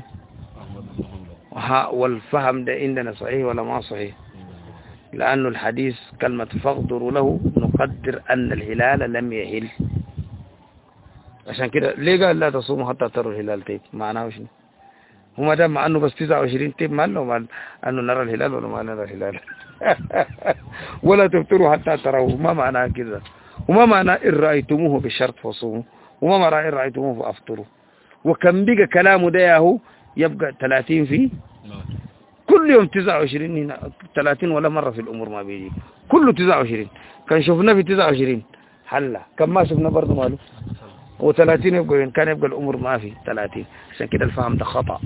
والفهم ده عندنا صحيح ولا ما صحيح؟ لأنه الحديث كلمة فاقدروا له نقدر أن الهلال لم يهل، عشان كده ليه قال لا تصوموا حتى تروا الهلال؟ طيب معناه شنو؟ وما دام مع أنه بس 29 طيب ما له أنه نرى الهلال ولا ما نرى الهلال؟ ولا تفطروا حتى تروه، ما معناه كذا؟ وما معناه إن رأيتموه بشرط فصوموا، وما معناه إن رأيتموه فأفطروا؟ وكم بقى كلامه ده ياهو يبقى 30 فيه كل يوم 29 هنا 30 ولا مرة في الأمور ما بيجي كله 29. كان شفنا في 29 حلا، كم ما شفنا برضه ماله و30 يبقى كان يبقى الأمور ما في 30. عشان كده الفهم ده خطأ.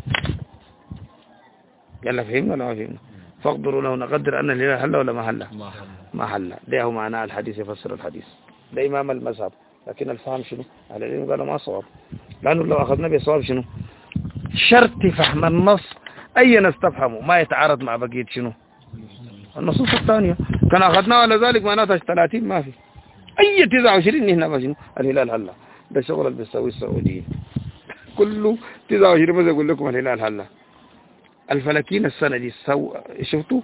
يلا فهمنا ولا ما فهمنا؟ فاقدروا له نقدر أن الهلال حلا ولا ما حلا؟ ما حلا. ده هو معناه الحديث، يفسر الحديث ده إمام المذهب. لكن الفهم شنو؟ على العلم قالوا ما صواب، لأنه لو أخذنا بصواب شنو؟ شرط فهم النص أي نستفهمه ما يتعارض مع بقية شنو؟ النصوص الثانية. كان أخذناه على ذلك معناته 30 ما في أي 29 هنا ما شنو؟ الهلال هلا. ده شغل اللي بيسويه السعوديين كله 29 بس أقول لكم الهلال هلا. الفلكيين السنة دي شفتوا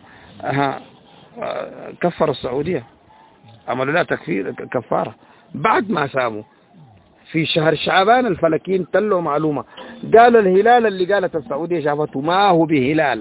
كفر السعودية، عملوا لها تكفير كفارة بعد ما ساموا في شهر شعبان. الفلكيين طلعوا معلومة، قال الهلال اللي قالت السعودية شافته ما هو بهلال،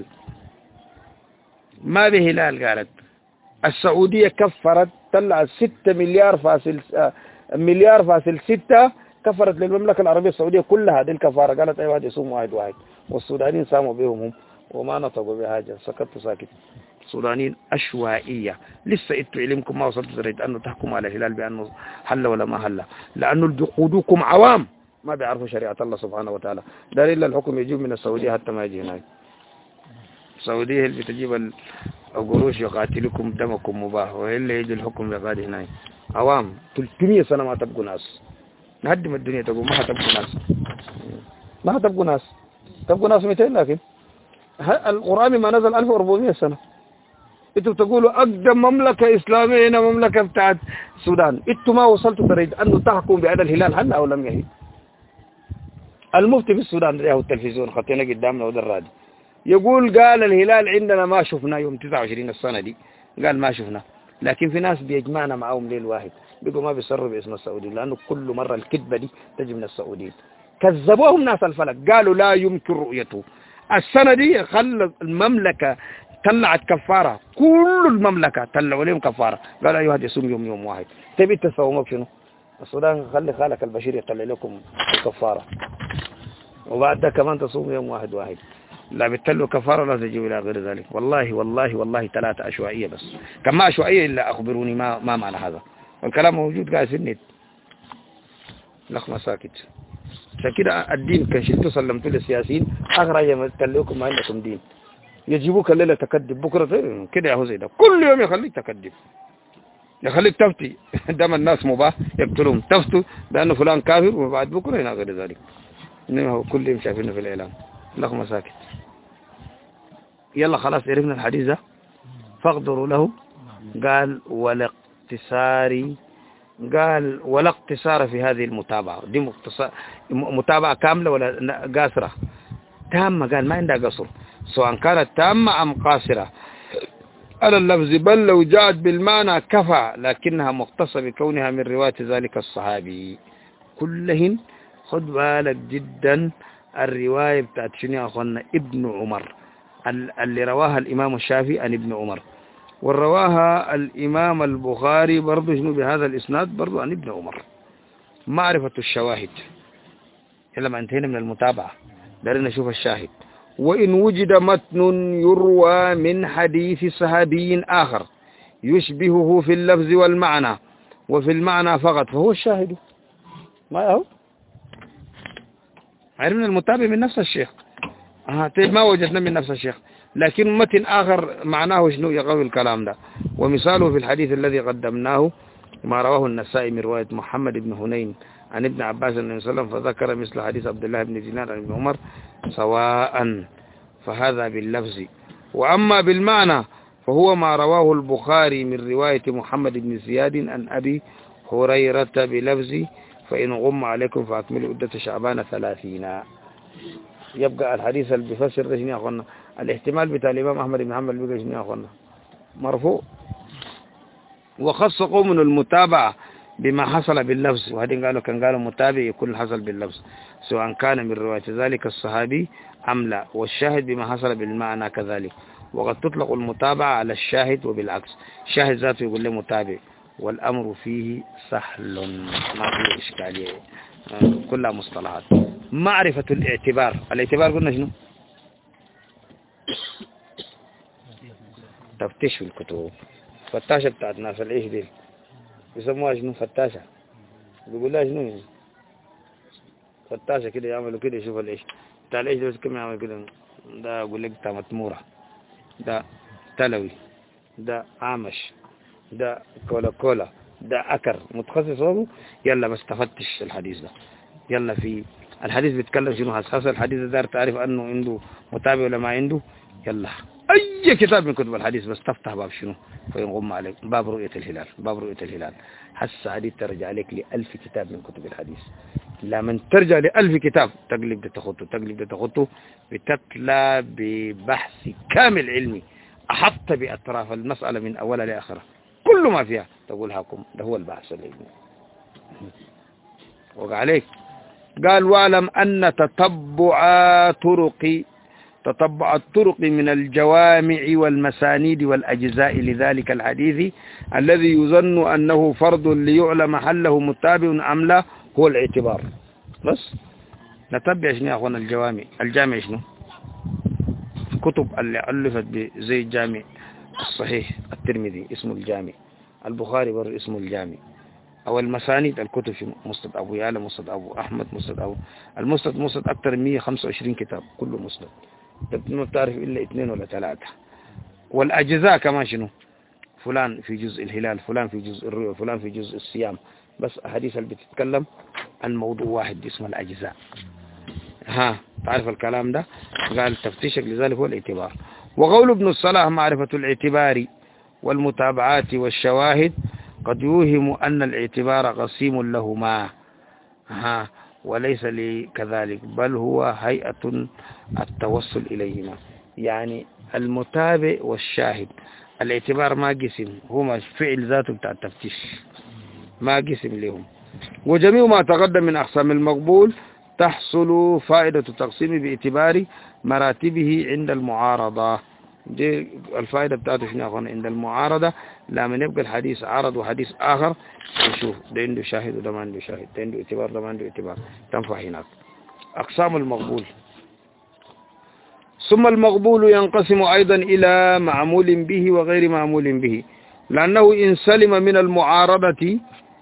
ما بهلال. قالت السعودية كفرت، طلعت 6 مليار فاصل 6 كفرت للمملكة العربية السعودية كلها. هذه الكفارة قالت أي واحد يصوم واحد، والسودانيين ساموا بهم هم وما نطقوا بحاجة، سكتوا ساكت. السودانيين أشوائية. لسه إنتوا علمكم ما وصلتوا درجة أنه تحكموا على الهلال بأنه حل ولا ما حل، لأنه بيقودوكم عوام ما بيعرفوا شريعة الله سبحانه وتعالى. دار إلا الحكم يجيب من السعودية حتى ما يجي هناك. السعودية اللي بتجيب القروش يقاتلكم دمكم مباح، وإلا يجي الحكم يقاتل هناك عوام. 300 سنة ما تبقوا ناس، نهدم الدنيا تقول ما هتبقوا ناس، ما هتبقوا ناس، تبقوا ناس 200. لكن القرآن ما نزل 1400 سنة. انتوا بتقولوا أقدم مملكة إسلامية هنا مملكة بتاعت السودان. انتوا ما وصلتوا درجة أنه تحكم بعد الهلال هل أو لم يهل. المفتي في السودان رأيه التلفزيون خطينا قدامنا ودرادي يقول قال الهلال عندنا ما شفنا يوم 29 السنة دي، قال ما شفنا. لكن في ناس بيجمعنا معهم ليل واحد بيقوا ما بيصروا باسم السعودي، لأنه كل مرة الكذبة دي تجي من السعوديين. كذبوهم ناس الفلك قالوا لا يمكن رؤيته. السنة دي خلى المملكة طلعت كفارة، كل المملكة طلعوا لهم كفارة، قالوا أي واحد يصوم يوم واحد. تبي تسوموا بشنو؟ السودان خلي خالك البشير يطلع لكم كفارة، وبعد ده كمان تصوم يوم واحد. لا بتلوا كفارة لا تجيب إلى غير ذلك. والله 3 عشوائية بس. كم ما عشوائية إلا أخبروني ما معنى هذا. والكلام موجود قاعد في النت، لخمة ساكت. عشان كده الدين كان شلتوا سلمتوا للسياسيين آخر أيام يتكلمكم ما عندكم دين، يجيبوك الليلة تكذب بكرة كده يا هو زي ده. كل يوم يخليك تكذب، يخليك تفتي دم الناس مباح يقتلهم، تفتوا بأنه فلان كافر وبعد بكرة هنا غير ذلك. إنما كل يوم شايفينه في الإعلام لخمة ساكت. يلا خلاص عرفنا الحديث ده. فاقدروا له قال ولا اقتصار في هذه المتابعة. دي متابعة كاملة ولا قاصرة؟ تامة. قال ما عندها قصر، سواء كانت تامة أم قاصرة على اللفظ، بل لو جاءت بالمعنى كفى، لكنها مختصة بكونها من رواية ذلك الصحابي. كلهن خد بالك جدا. الرواية بتاعت شنو يا أخوانا؟ ابن عمر اللي رواها الإمام الشافعي عن ابن عمر، ورواها الإمام البخاري برضو شنو بهذا الإسناد برضو عن ابن عمر. معرفة الشواهد. لما انتهينا من المتابعة دارنا نشوف الشاهد. وإن وجد متن يروى من حديث صحابي آخر يشبهه في اللفظ والمعنى وفي المعنى فقط فهو الشاهد. ما هو عرفنا المتابع من نفس الشيخ. طيب ما وجدنا من نفس الشيخ، لكن متن آخر معناه شنو يقوي الكلام ده. ومثاله في الحديث الذي قدمناه ما رواه النسائي من رواية محمد بن هنين عن ابن عباس النبي صلى الله عليه وسلم فذكر مثل حديث عبد الله بن دينار عن ابن عمر سواء، فهذا باللفظ. وأما بالمعنى فهو ما رواه البخاري من رواية محمد بن زياد عن أبي هريرة بلفظ فإن غم عليكم فأكملوا عدة شعبان 30. يبقى الحديث اللي بيفسر ده شنو يا أخوانا؟ الاحتمال بتاع الإمام أحمد بن حنبل بيقول شنو يا أخوانا؟ مرفوع. وخص قوم المتابعة بما حصل باللفظ، وهذين قالوا متابع يكون حصل باللفظ سواء كان من رواية ذلك الصحابي أم لا، والشاهد بما حصل بالمعنى كذلك. وقد تطلق المتابعة على الشاهد وبالعكس، الشاهد ذاته يقول له متابع، والأمر فيه سهل ما فيه إشكالية، كلها مصطلحات. معرفة الاعتبار، الاعتبار قلنا شنو؟ تفتيش في الكتب، فتاشة بتاعت ناس العيش دي بيسموها شنو؟ فتاشة، بيقول لها شنو؟ فتاشة كده يعملوا كده يشوف العيش بتاع العيش ده، بس كم يعمل كده، ده أقول لك بتاع متمورة، ده تلوي، ده عامش، ده كولا، ده أكر، متخصص هو. يلا بس تفتش الحديث ده، يلا في الحديث بيتكلم شنو؟ حساس الحديث ده دار تعرف أنه عنده متابع ولا ما عنده. يلا أي كتاب من كتب الحديث بس تفتح باب شنو؟ فينغم عليك باب رؤية الهلال، باب رؤية الهلال. حس حديث ترجع عليك ل1000 كتاب من كتب الحديث. لما ترجع ل1000 كتاب تقلب ده تخطه بتطلع ببحث كامل علمي أحط بأطراف المسألة من أولها لآخرها، كل ما فيها تقول هاكم ده هو البحث العلمي. وقع عليك قال واعلم أن تتبع الطرق من الجوامع والمسانيد والأجزاء لذلك الحديث الذي يظن أنه فرض ليعلم حله متابع أم لا هو الاعتبار. بس نتبع شنو يا أخوانا؟ الجامع شنو؟ كتب اللي ألفت زي الجامع الصحيح الترمذي اسمه الجامع، البخاري برضه اسمه الجامع، أو المسانيد الكتب شنو؟ مسند أبو يعلى، مسند أبو أحمد، مسند أكثر من 125 كتاب كله مسند، ما بتعرف إلا 2 ولا 3. والأجزاء كمان شنو؟ فلان في جزء الهلال، فلان في جزء الرؤيا، فلان في جزء الصيام، بس أحاديث اللي بتتكلم عن موضوع واحد اسمه الأجزاء. تعرف الكلام ده؟ قال تفتيشك لذلك هو الاعتبار. وقول ابن الصلاح معرفة الاعتبار والمتابعات والشواهد قد يوهم أن الاعتبار قسيم لهما وليس كذلك، بل هو هيئة التوصل إليهما. يعني المتابع والشاهد الاعتبار ما قسم، هما فعل ذاته بتاع التفتيش ما قسم لهم. وجميع ما تقدم من أقسام المقبول تحصل فائدة التقسيم باعتبار مراتبه عند المعارضة. دي الفائدة بتاعته شنو يا أخوان؟ عند المعارضة لما يبقى الحديث عارض وحديث آخر نشوف ده عنده شاهد وده ما عنده شاهد، ده عنده اعتبار ده ما عنده اعتبار، تنفع هناك. أقسام المقبول. ثم المقبول ينقسم أيضا إلى معمول به وغير معمول به، لأنه إن سلم من المعارضة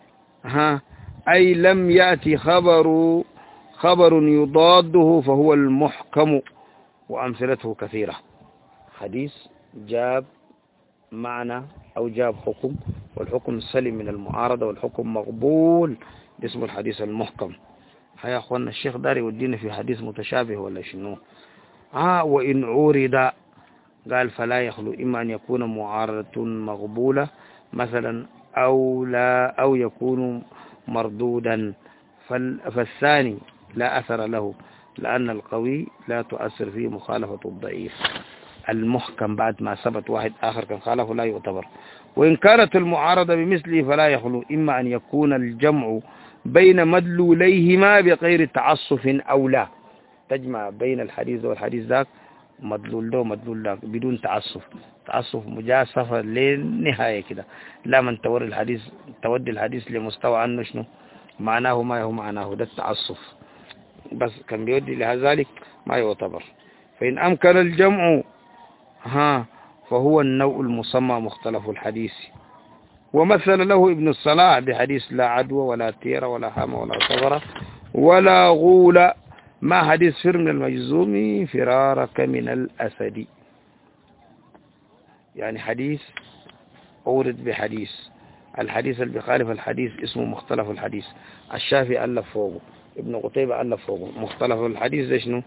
أي لم يأتي خبر يضاده فهو المحكم، وأمثلته كثيرة. حديث جاب معنى أو جاب حكم، والحكم سلم من المعارضة والحكم مقبول، اسمه الحديث المحكم. يا أخوانا الشيخ داري يودينا في حديث متشابه ولا شنو؟ وإن عورض قال فلا يخلو إما أن يكون معارضة مقبولة مثلا أو لا، أو يكون مردودا، فالثاني لا أثر له لأن القوي لا تؤثر فيه مخالفة الضعيف. المحكم بعد ما ثبت واحد آخر كان خالفه لا يعتبر. وإن كانت المعارضة بمثله فلا يخلو إما أن يكون الجمع بين مدلوليهما بغير تعصف أو لا، تجمع بين الحديث والحديث ذاك، مدلول ده ومدلول ذاك بدون تعصف مجاسفة للنهاية كده، لا من تودي الحديث لمستوى عنه شنو معناه ما هو معناه، ده التعصف بس كان بيودي لذلك ما يعتبر. فإن أمكن الجمع فهو النوع المسمى مختلف الحديث. ومثل له ابن الصلاح بحديث لا عدوى ولا تيرة ولا حامة ولا صغرة ولا غول، ما حديث فر من المجزوم فرارك من الأسد. يعني حديث أورد بحديث، الحديث اللي بيخالف الحديث اسمه مختلف الحديث. الشافعي ألف فوقه، ابن قتيبة ألف فوقه. مختلف الحديث ده شنو؟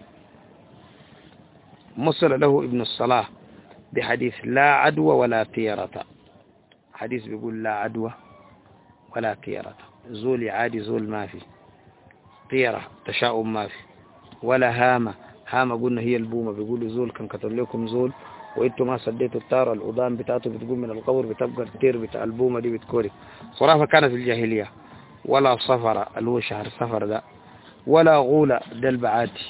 مثل له ابن الصلاح بحديث لا عدوى ولا طيرة. حديث بيقول لا عدوى ولا طيرة، زول عادي زول ما في، طيرة تشاؤم ما في، ولا هامة. هامة قلنا هي البومة، بيقولوا زول كان قتل لكم زول وانتم ما سديتوا التارة، الأذان بتاعته بتقوم من القبر، بتبقى التير بتاع البومة دي بتكوري. خرافة كانت في الجاهلية. ولا صفرة اللي هو شهر صفر ده، ولا غولة ده البعاتي،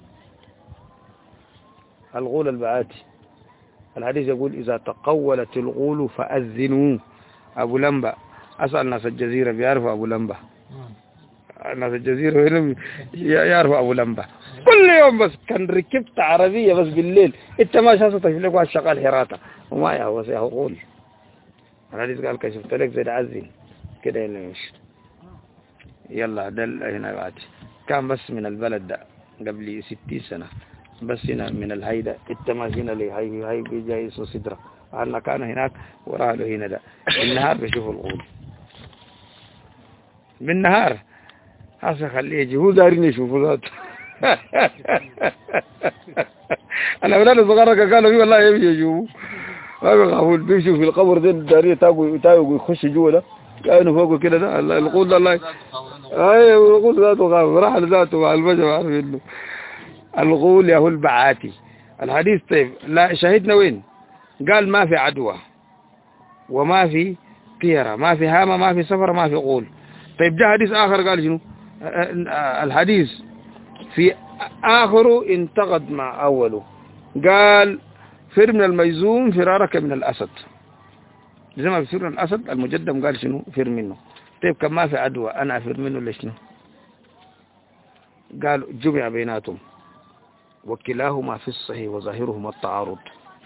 الغول البعاتي. الحديث يقول إذا تقولت الغول فأذنوا. أبو لمبة، أسأل ناس الجزيرة بيعرفوا أبو لمبة، ناس الجزيرة هنا يعرفوا أبو لمبة. كل يوم بس كان ركبت عربية بس بالليل انت ما شاست تشوف واحد شغال حراطة وما يهوس يهول. الحديث قال كشفت لك زي عزين كده يمشي. يلا دل هنا بعد كان بس من البلد ده قبل 60 سنة بس هنا من الهيدا التماثيل اللي هاي جاي سو سدرة عنا كان هناك وراه له هنا ده بالنهار بيشوفوا الغول بالنهار. هسه خليه يجي هو دارين يشوفوا ذاته. انا اولاد الصغار قالوا لي والله يجي يشوفوا ما بيخافوا بيمشوا في القبر ده دارين تاقوا يخش جوا ده كانوا فوقه كده ده الغول ده الله ايوه الغول ذاته خاف راح ذاته مع البشر عارفين الغول يهو البعاتي. الحديث طيب لا شهدنا وين؟ قال ما في عدوى وما في طيرة، ما في هامة، ما في سفر، ما في غول. طيب جاء حديث آخر قال شنو؟ الحديث في آخره انتقد مع أوله، قال فر من الميزوم فرارك من الأسد. زي ما بيصير من الأسد المجدم قال شنو؟ فر منه. طيب كم ما في عدوى أنا أفر منه ليش؟ قال جمع بيناتهم وكلاهما في الصحيح وظاهرهما التعارض.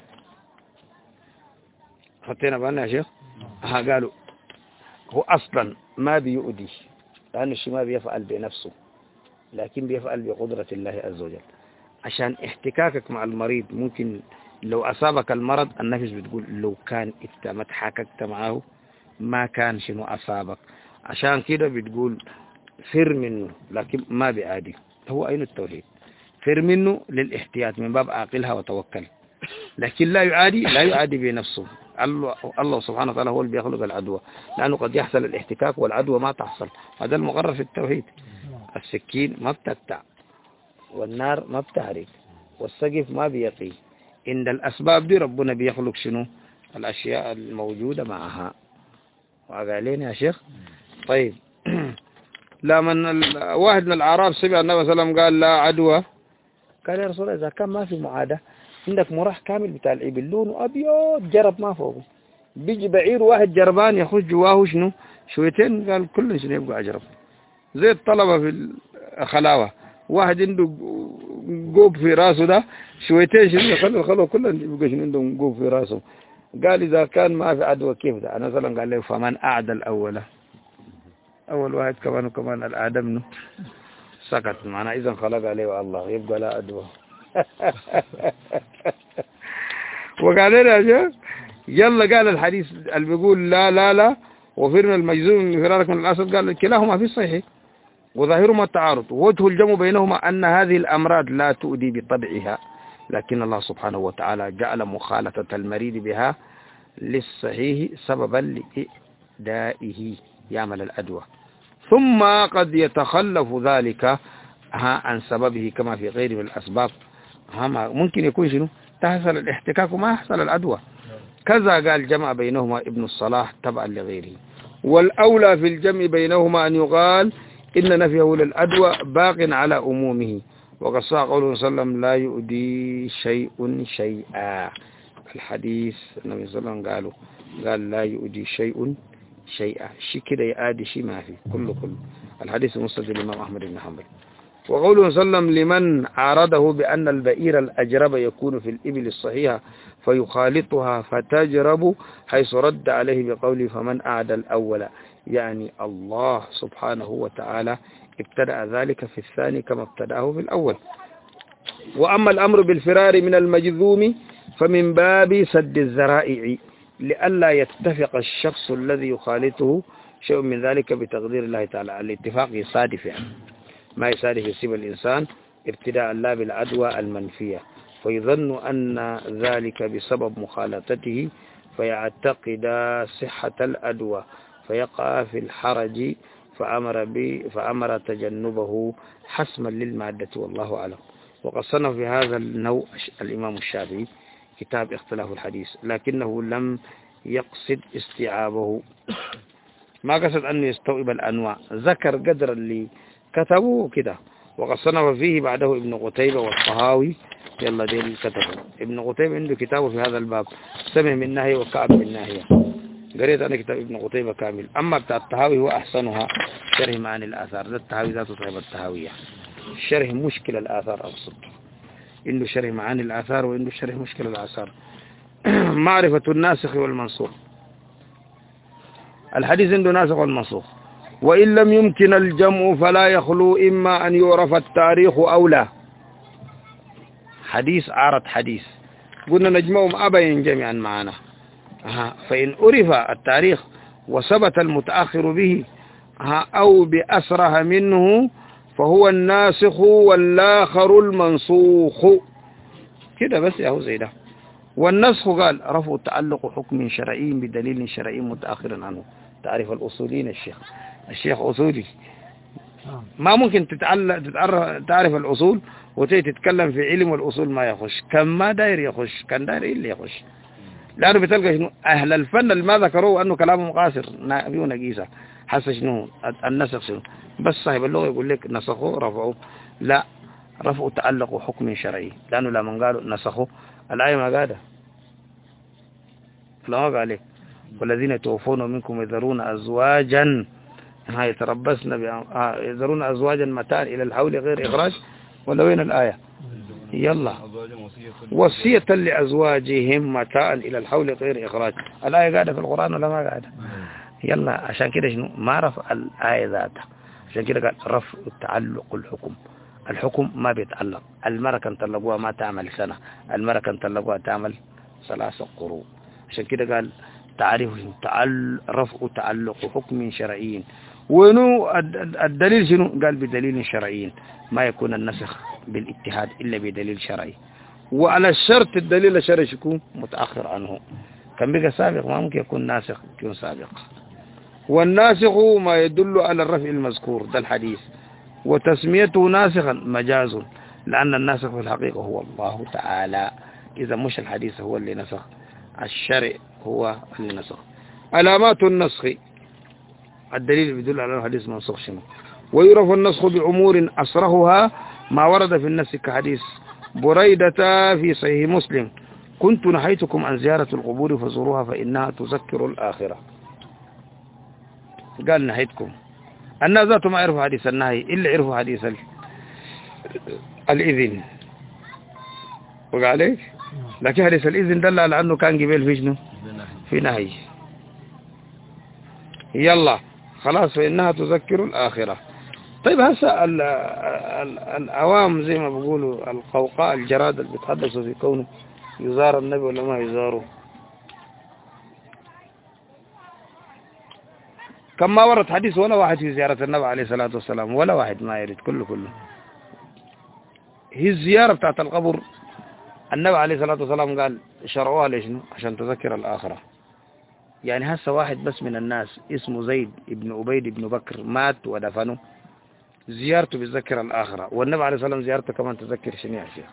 حطينا بالنا يا شيخ. قالوا هو أصلا ما بيؤدي لأن الشيء ما بيفعل بنفسه لكن بيفعل بقدرة الله عز وجل. عشان احتكاكك مع المريض ممكن لو أصابك المرض النفس بتقول لو كان انت ما تحاككت معه ما كان شنو أصابك. عشان كده بتقول فر منه لكن ما بيعادي. هو أين التوحيد؟ فر منه للاحتياط من باب عاقلها وتوكل، لكن لا يعادي بنفسه. الله سبحانه وتعالى هو اللي بيخلق العدوى لأنه قد يحصل الاحتكاك والعدوى ما تحصل. هذا المقرر في التوحيد. السكين ما بتقطع والنار ما بتحرق والسقف ما بيقي. عند الأسباب دي ربنا بيخلق شنو؟ الأشياء الموجودة معها. وقالين يا شيخ طيب لا من واحد من الأعراب سمع النبي صلى الله عليه وسلم قال لا عدوى، قال يا رسول الله إذا كان ما في معادة عندك مراح كامل بتاع الإبل لونه أبيض جرب ما فوقه، بيجي بعير واحد جربان يخش جواه شنو شويتين قال كل شنو يبقى أجرب. زي الطلبة في الخلاوة واحد عنده قوب في راسه ده شويتين شنو يخلوا الخلوة كلهم يبقى شنو عندهم قوب في راسه. قال إذا كان ما في عدوى كيف ده؟ أنا مثلا قال له فمن أعدى الأول، أول واحد كمان وكمان الآدم منه سكت معنا إذا خلق عليه الله يبقى لا عدوى. وقال لنا يا شيخ يلا قال الحديث اللي بيقول لا لا لا وفرنا المجزوم من فرارك من الأسد قال كلاهما في الصحيح وظاهرهما التعارض ووجه الجمع بينهما أن هذه الأمراض لا تؤدي بطبعها لكن الله سبحانه وتعالى جعل مخالطة المريض بها للصحيح سببا لإئدائه يعمل الأدوى، ثم قد يتخلف ذلك عن سببه كما في غيره من الأسباب. ممكن يكون شنو تحصل الاحتكاك وما يحصل العدوى. كذا قال جمع بينهما ابن الصلاح تبعا لغيره. والأولى في الجمع بينهما أن يقال إن نفيه للعدوى باق على أمومه، وقد صح قوله صلى الله عليه وسلم لا يؤدي شيء شيئا. الحديث النبي صلى الله عليه وسلم قال لا يؤدي شيء شيئا، شيء كده يؤدي شيء ما في كله. الحديث مسند الإمام أحمد بن حنبل. وقوله صلى الله عليه وسلم لمن عارضه بأن البئير الأجرب يكون في الإبل الصحيحة فيخالطها فتجرب، حيث رد عليه بقوله فمن أعدى الأول، يعني الله سبحانه وتعالى ابتدأ ذلك في الثاني كما ابتدأه في الأول. وأما الأمر بالفرار من المجذوم فمن باب سد الذرائع لئلا يتفق الشخص الذي يخالطه شيء من ذلك بتقدير الله تعالى. الاتفاق يصادف يعني ما يصادف يصيب الإنسان ابتداء لا بالعدوى المنفية، فيظن أن ذلك بسبب مخالطته فيعتقد صحة الأدوى فيقع في الحرج فأمر تجنبه حسما للمادة والله أعلم. وقد صنف في هذا النوع الإمام الشافعي كتاب اختلاف الحديث، لكنه لم يقصد استيعابه، ما قصد أن يستوعب الأنواع، ذكر قدر اللي كتبوه كده. وقد صنف فيه بعده ابن قتيبة والطهاوي، يلا دي كتبه. ابن قتيبة عنده كتابه في هذا الباب سمه من ناحية وكعب من ناحية، قريت أنا كتاب ابن قتيبة كامل. أما بتاع الطهاوي هو أحسنها شرح معاني الآثار، ذا الطهاوي ذاته طيب الطهاوية، شرح مشكل الآثار أقصد، عنده شرح معاني الآثار وعنده شرح مشكل الآثار. معرفة الناسخ والمنسوخ، الحديث عنده ناسخ والمنسوخ، وإن لم يمكن الجمع فلا يخلو إما أن يعرف التاريخ أو لا. حديث عارض حديث قلنا نجمعهم أبين جميعا معنا، فإن عرف التاريخ وثبت المتأخر به أو بأسره منه فهو الناسخ والآخر المنسوخ كده بس يا هو زي ده. والنسخ قال رفع تعلق حكم شرعي بدليل شرعي متأخر عنه. تعرف الأصولين الشيخ أصولي، ما ممكن تعرف الأصول وتيجي تتكلم في علم والأصول ما يخش، كان ما داير يخش، كان داير إيه اللي يخش، لأنه بتلقى شنو أهل الفن اللي ما ذكروه أنه كلامهم قاصر نبيه نقيسة حس شنو النسخ شنو، بس صاحب اللغة يقول لك نسخوا رفعوا، لا رفعوا تعلقوا حكم شرعي، لأنه لما قالوا نسخوا الآية ما قاعدة لا ما قال لك والذين يتوفون منكم يذرون أزواجا يتربصن يذرون أزواجا متاعا إلى الحول غير إخراج، ولا وين الآية؟ يلا وصية لأزواجهم متاعا إلى الحول غير إخراج، الآية قاعدة في القرآن ولا ما قاعدة؟ يلا عشان كده شنو ما رفع الآية ذاتها، عشان كده قال رفع تعلق الحكم ما بيتعلق. المرأة كان طلقوها ما تعمل سنة، المرأة كان طلقوها تعمل 3 قروء، عشان كده قال تعريف رفع تعلق حكم شرعي. ونو الدليل شنو؟ قال بدليل شرعي، ما يكون النسخ بالاتحاد إلا بدليل شرعي، وعلى الشرط الدليل الشرعي يكون متأخر عنه، كان بقى سابق ما ممكن يكون ناسخ يكون سابق. والناسخ ما يدل على الرفع المذكور ده الحديث، وتسميته ناسخا مجاز، لأن الناسخ في الحقيقة هو الله تعالى، إذا مش الحديث هو اللي نسخ، الشرع هو اللي نسخ. علامات النسخ، الدليل يدل على الحديث منسوخ شنو. ويعرف النسخ بأمور أصرحها ما ورد في النسخ كحديث بريدة في صحيح مسلم كنت نهيتكم عن زيارة القبور فزوروها فإنها تذكر الآخرة. قال نهيتكم، الناس ذاتهم ما يعرفوا حديث النهي إلا يعرفوا حديث الإذن وقال عليك، لكن حديث الإذن دل على أنه كان قبل في شنو؟ في نهي. يلا خلاص فإنها تذكر الآخرة. طيب هسه الأوام زي ما بيقولوا القوقاء الجراد اللي بيتحدثوا في كونه يزار النبي ولا ما يزاره، كم ما ورد حديث ولا واحد في زيارة النبي عليه الصلاة والسلام، ولا واحد ما يريد، كله هي الزيارة بتاعت القبر. النبي عليه الصلاة والسلام قال شرعوها ليش؟ عشان تذكر الآخرة. يعني هسه واحد بس من الناس اسمه زيد ابن عبيد ابن بكر مات ودفنه، زيارته بتذكر الآخرة، والنبي عليه الصلاة والسلام زيارته كمان تذكر شنو يا شيخ؟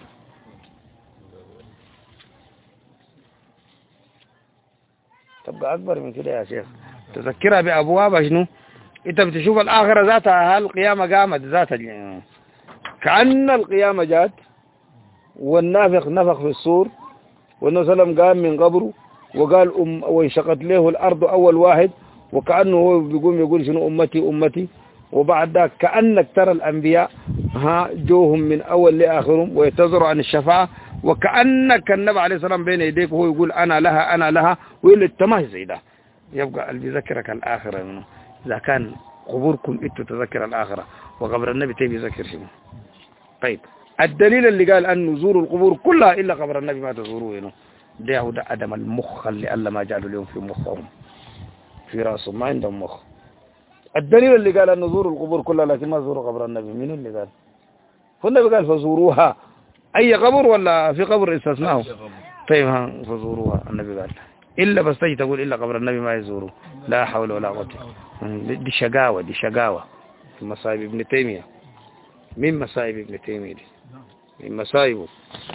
تبقى أكبر من كده يا شيخ، تذكرها بأبواب شنو؟ أنت بتشوف الآخرة ذاتها، هل القيامة قامت ذاتها كأن القيامة جات، والنافخ نفخ في الصور، والنبي صلى الله عليه وسلم قام من قبره وقال وانشقت له الأرض أول واحد، وكأنه هو يقول شنو أمتي أمتي، وبعد ذلك كأنك ترى الأنبياء جوهم من أول لآخرهم ويتذروا عن الشفاعة، وكأنك النبي عليه الصلاة والسلام بين يديك وهو يقول أنا لها أنا لها، ويقول التماش زي ده. يبقى اللي بيذكرك الآخرة منه إذا كان قبوركم إنتوا تذكر الآخرة، وقبر النبي تبي يذكر شنو؟ طيب الدليل اللي قال أن زوروا القبور كلها إلا قبر النبي ما تزوروه هنا، ده عدم المخ اللي الله ما جعلوا اليوم في مخهم في راسهم، ما عندهم مخ. الدليل اللي قال أن نزور القبور كلها لكن ما زوروا قبر النبي، مين اللي قال؟ فالنبي قال فزوروها، أي قبر ولا في قبر استثناه؟ طيب فزوروها، النبي قال إلا بس تجي تقول إلا قبر النبي ما يزوروه، لا حول ولا قوة. دي شقاوة، دي شقاوة في مصائب ابن تيمية. من مصائب ابن تيمية دي، من مصائبه.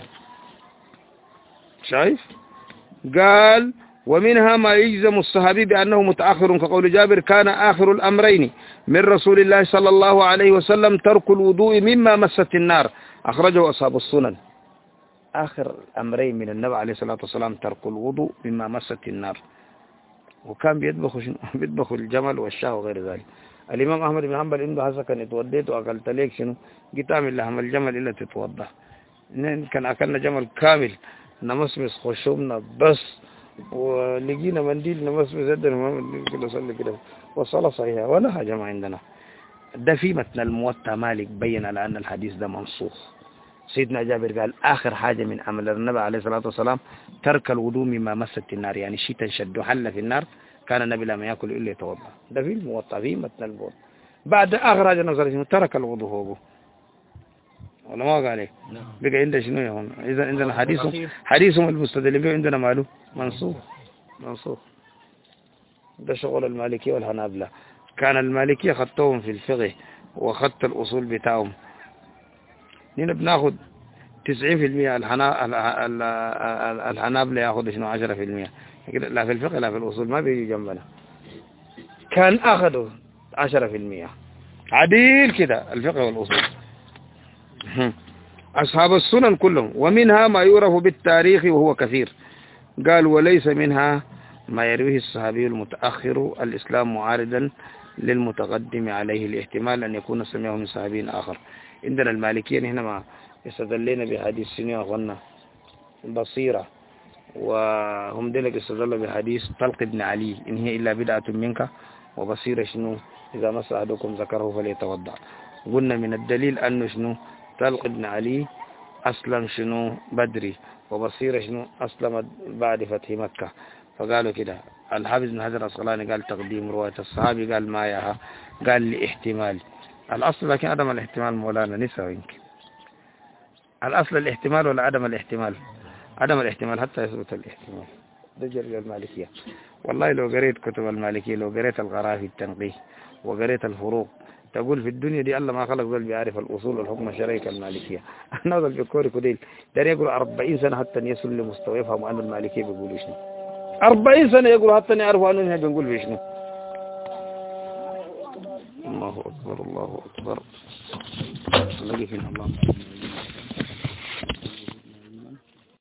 شايف؟ قال ومنها ما يجزم الصحابي بأنه متأخر كقول جابر كان آخر الأمرين من رسول الله صلى الله عليه وسلم ترك الوضوء مما مست النار، أخرجه أصحاب السنن. آخر أمرين من النبي عليه الصلاة والسلام ترك الوضوء مما مست النار، وكان بيطبخ الجمل والشاه وغير ذلك. الإمام أحمد بن حنبل عنده هسه كان اتوديت وأكلت ليك شنو جيت أعمل لحم الجمل إلا تتوضى، كان أكلنا جمل كامل نمسمس خشومنا بس ولقينا منديل نمسمس يدنا كله صلي كده والصلاة صحيحة ولا حاجة ما عندنا. ده في متن الموطأ مالك بين على أن الحديث ده منسوخ. سيدنا جابر قال آخر حاجة من عمل النبي عليه الصلاة والسلام ترك الوضوء مما مست النار، يعني شيء تنشد حل في النار كان النبي لما يأكل إلا يتوضأ. ده في الموطأ في متن الموطأ. بعد آخر حاجة نزل ترك الوضوء هو ولا ما قال لك بقى عندنا شنو يا هون؟ إذا عندنا حديثهم المستدل به عندنا ماله منسوخ. ده شغل المالكية والحنابلة. كان المالكية خدتهم في الفقه وخدت الأصول بتاعهم. هنا بناخد 90%، الحنابلة ياخد شنو 10%. لا في الفقه لا في الأصول ما بيجي جنبنا. كان أخذوا 10% عديل كده الفقه والأصول. أصحاب السنن كلهم. ومنها ما يعرف بالتاريخ وهو كثير. قال وليس منها ما يرويه الصحابي المتأخر الإسلام معارضا للمتقدم عليه الاحتمال أن يكون سمعه من صحابي آخر. عندنا المالكية هنا ما يستدلين بحديث سنة أخوانا بصيرة، وهم دلك استدلوا بحديث طلق ابن علي إن هي إلا بدعة منك، وبصيرة شنو إذا مس أحدكم ذكره فليتوضأ. قلنا من الدليل أنه شنو طلق ابن علي أسلم شنو بدري، وبصيرة شنو أسلمت بعد فتح مكة. فقالوا كده الحافظ بن حجر العسقلاني قال تقديم رواية الصحابي، قال ما ياها، قال لاحتمال الأصل، لكن عدم الاحتمال مولانا نسوى يمكن. الأصل الاحتمال ولا عدم الاحتمال؟ عدم الاحتمال حتى يثبت الاحتمال. ده جري المالكية. والله لو قريت كتب المالكية، لو قريت الغرافي التنقيح وقريت الفروق، تقول في الدنيا دي الله ما خلق ذل بيعرف الأصول والحكم الشرعي كالمالكية. احنا ذل بكوري كديل دار يقول 40 سنة حتى يصل لمستوى يفهموا أن المالكية بيقولوا شنو. 40 سنة يقولوا حتى يعرفوا أننا بنقول في شنو. الله أكبر الله أكبر. الله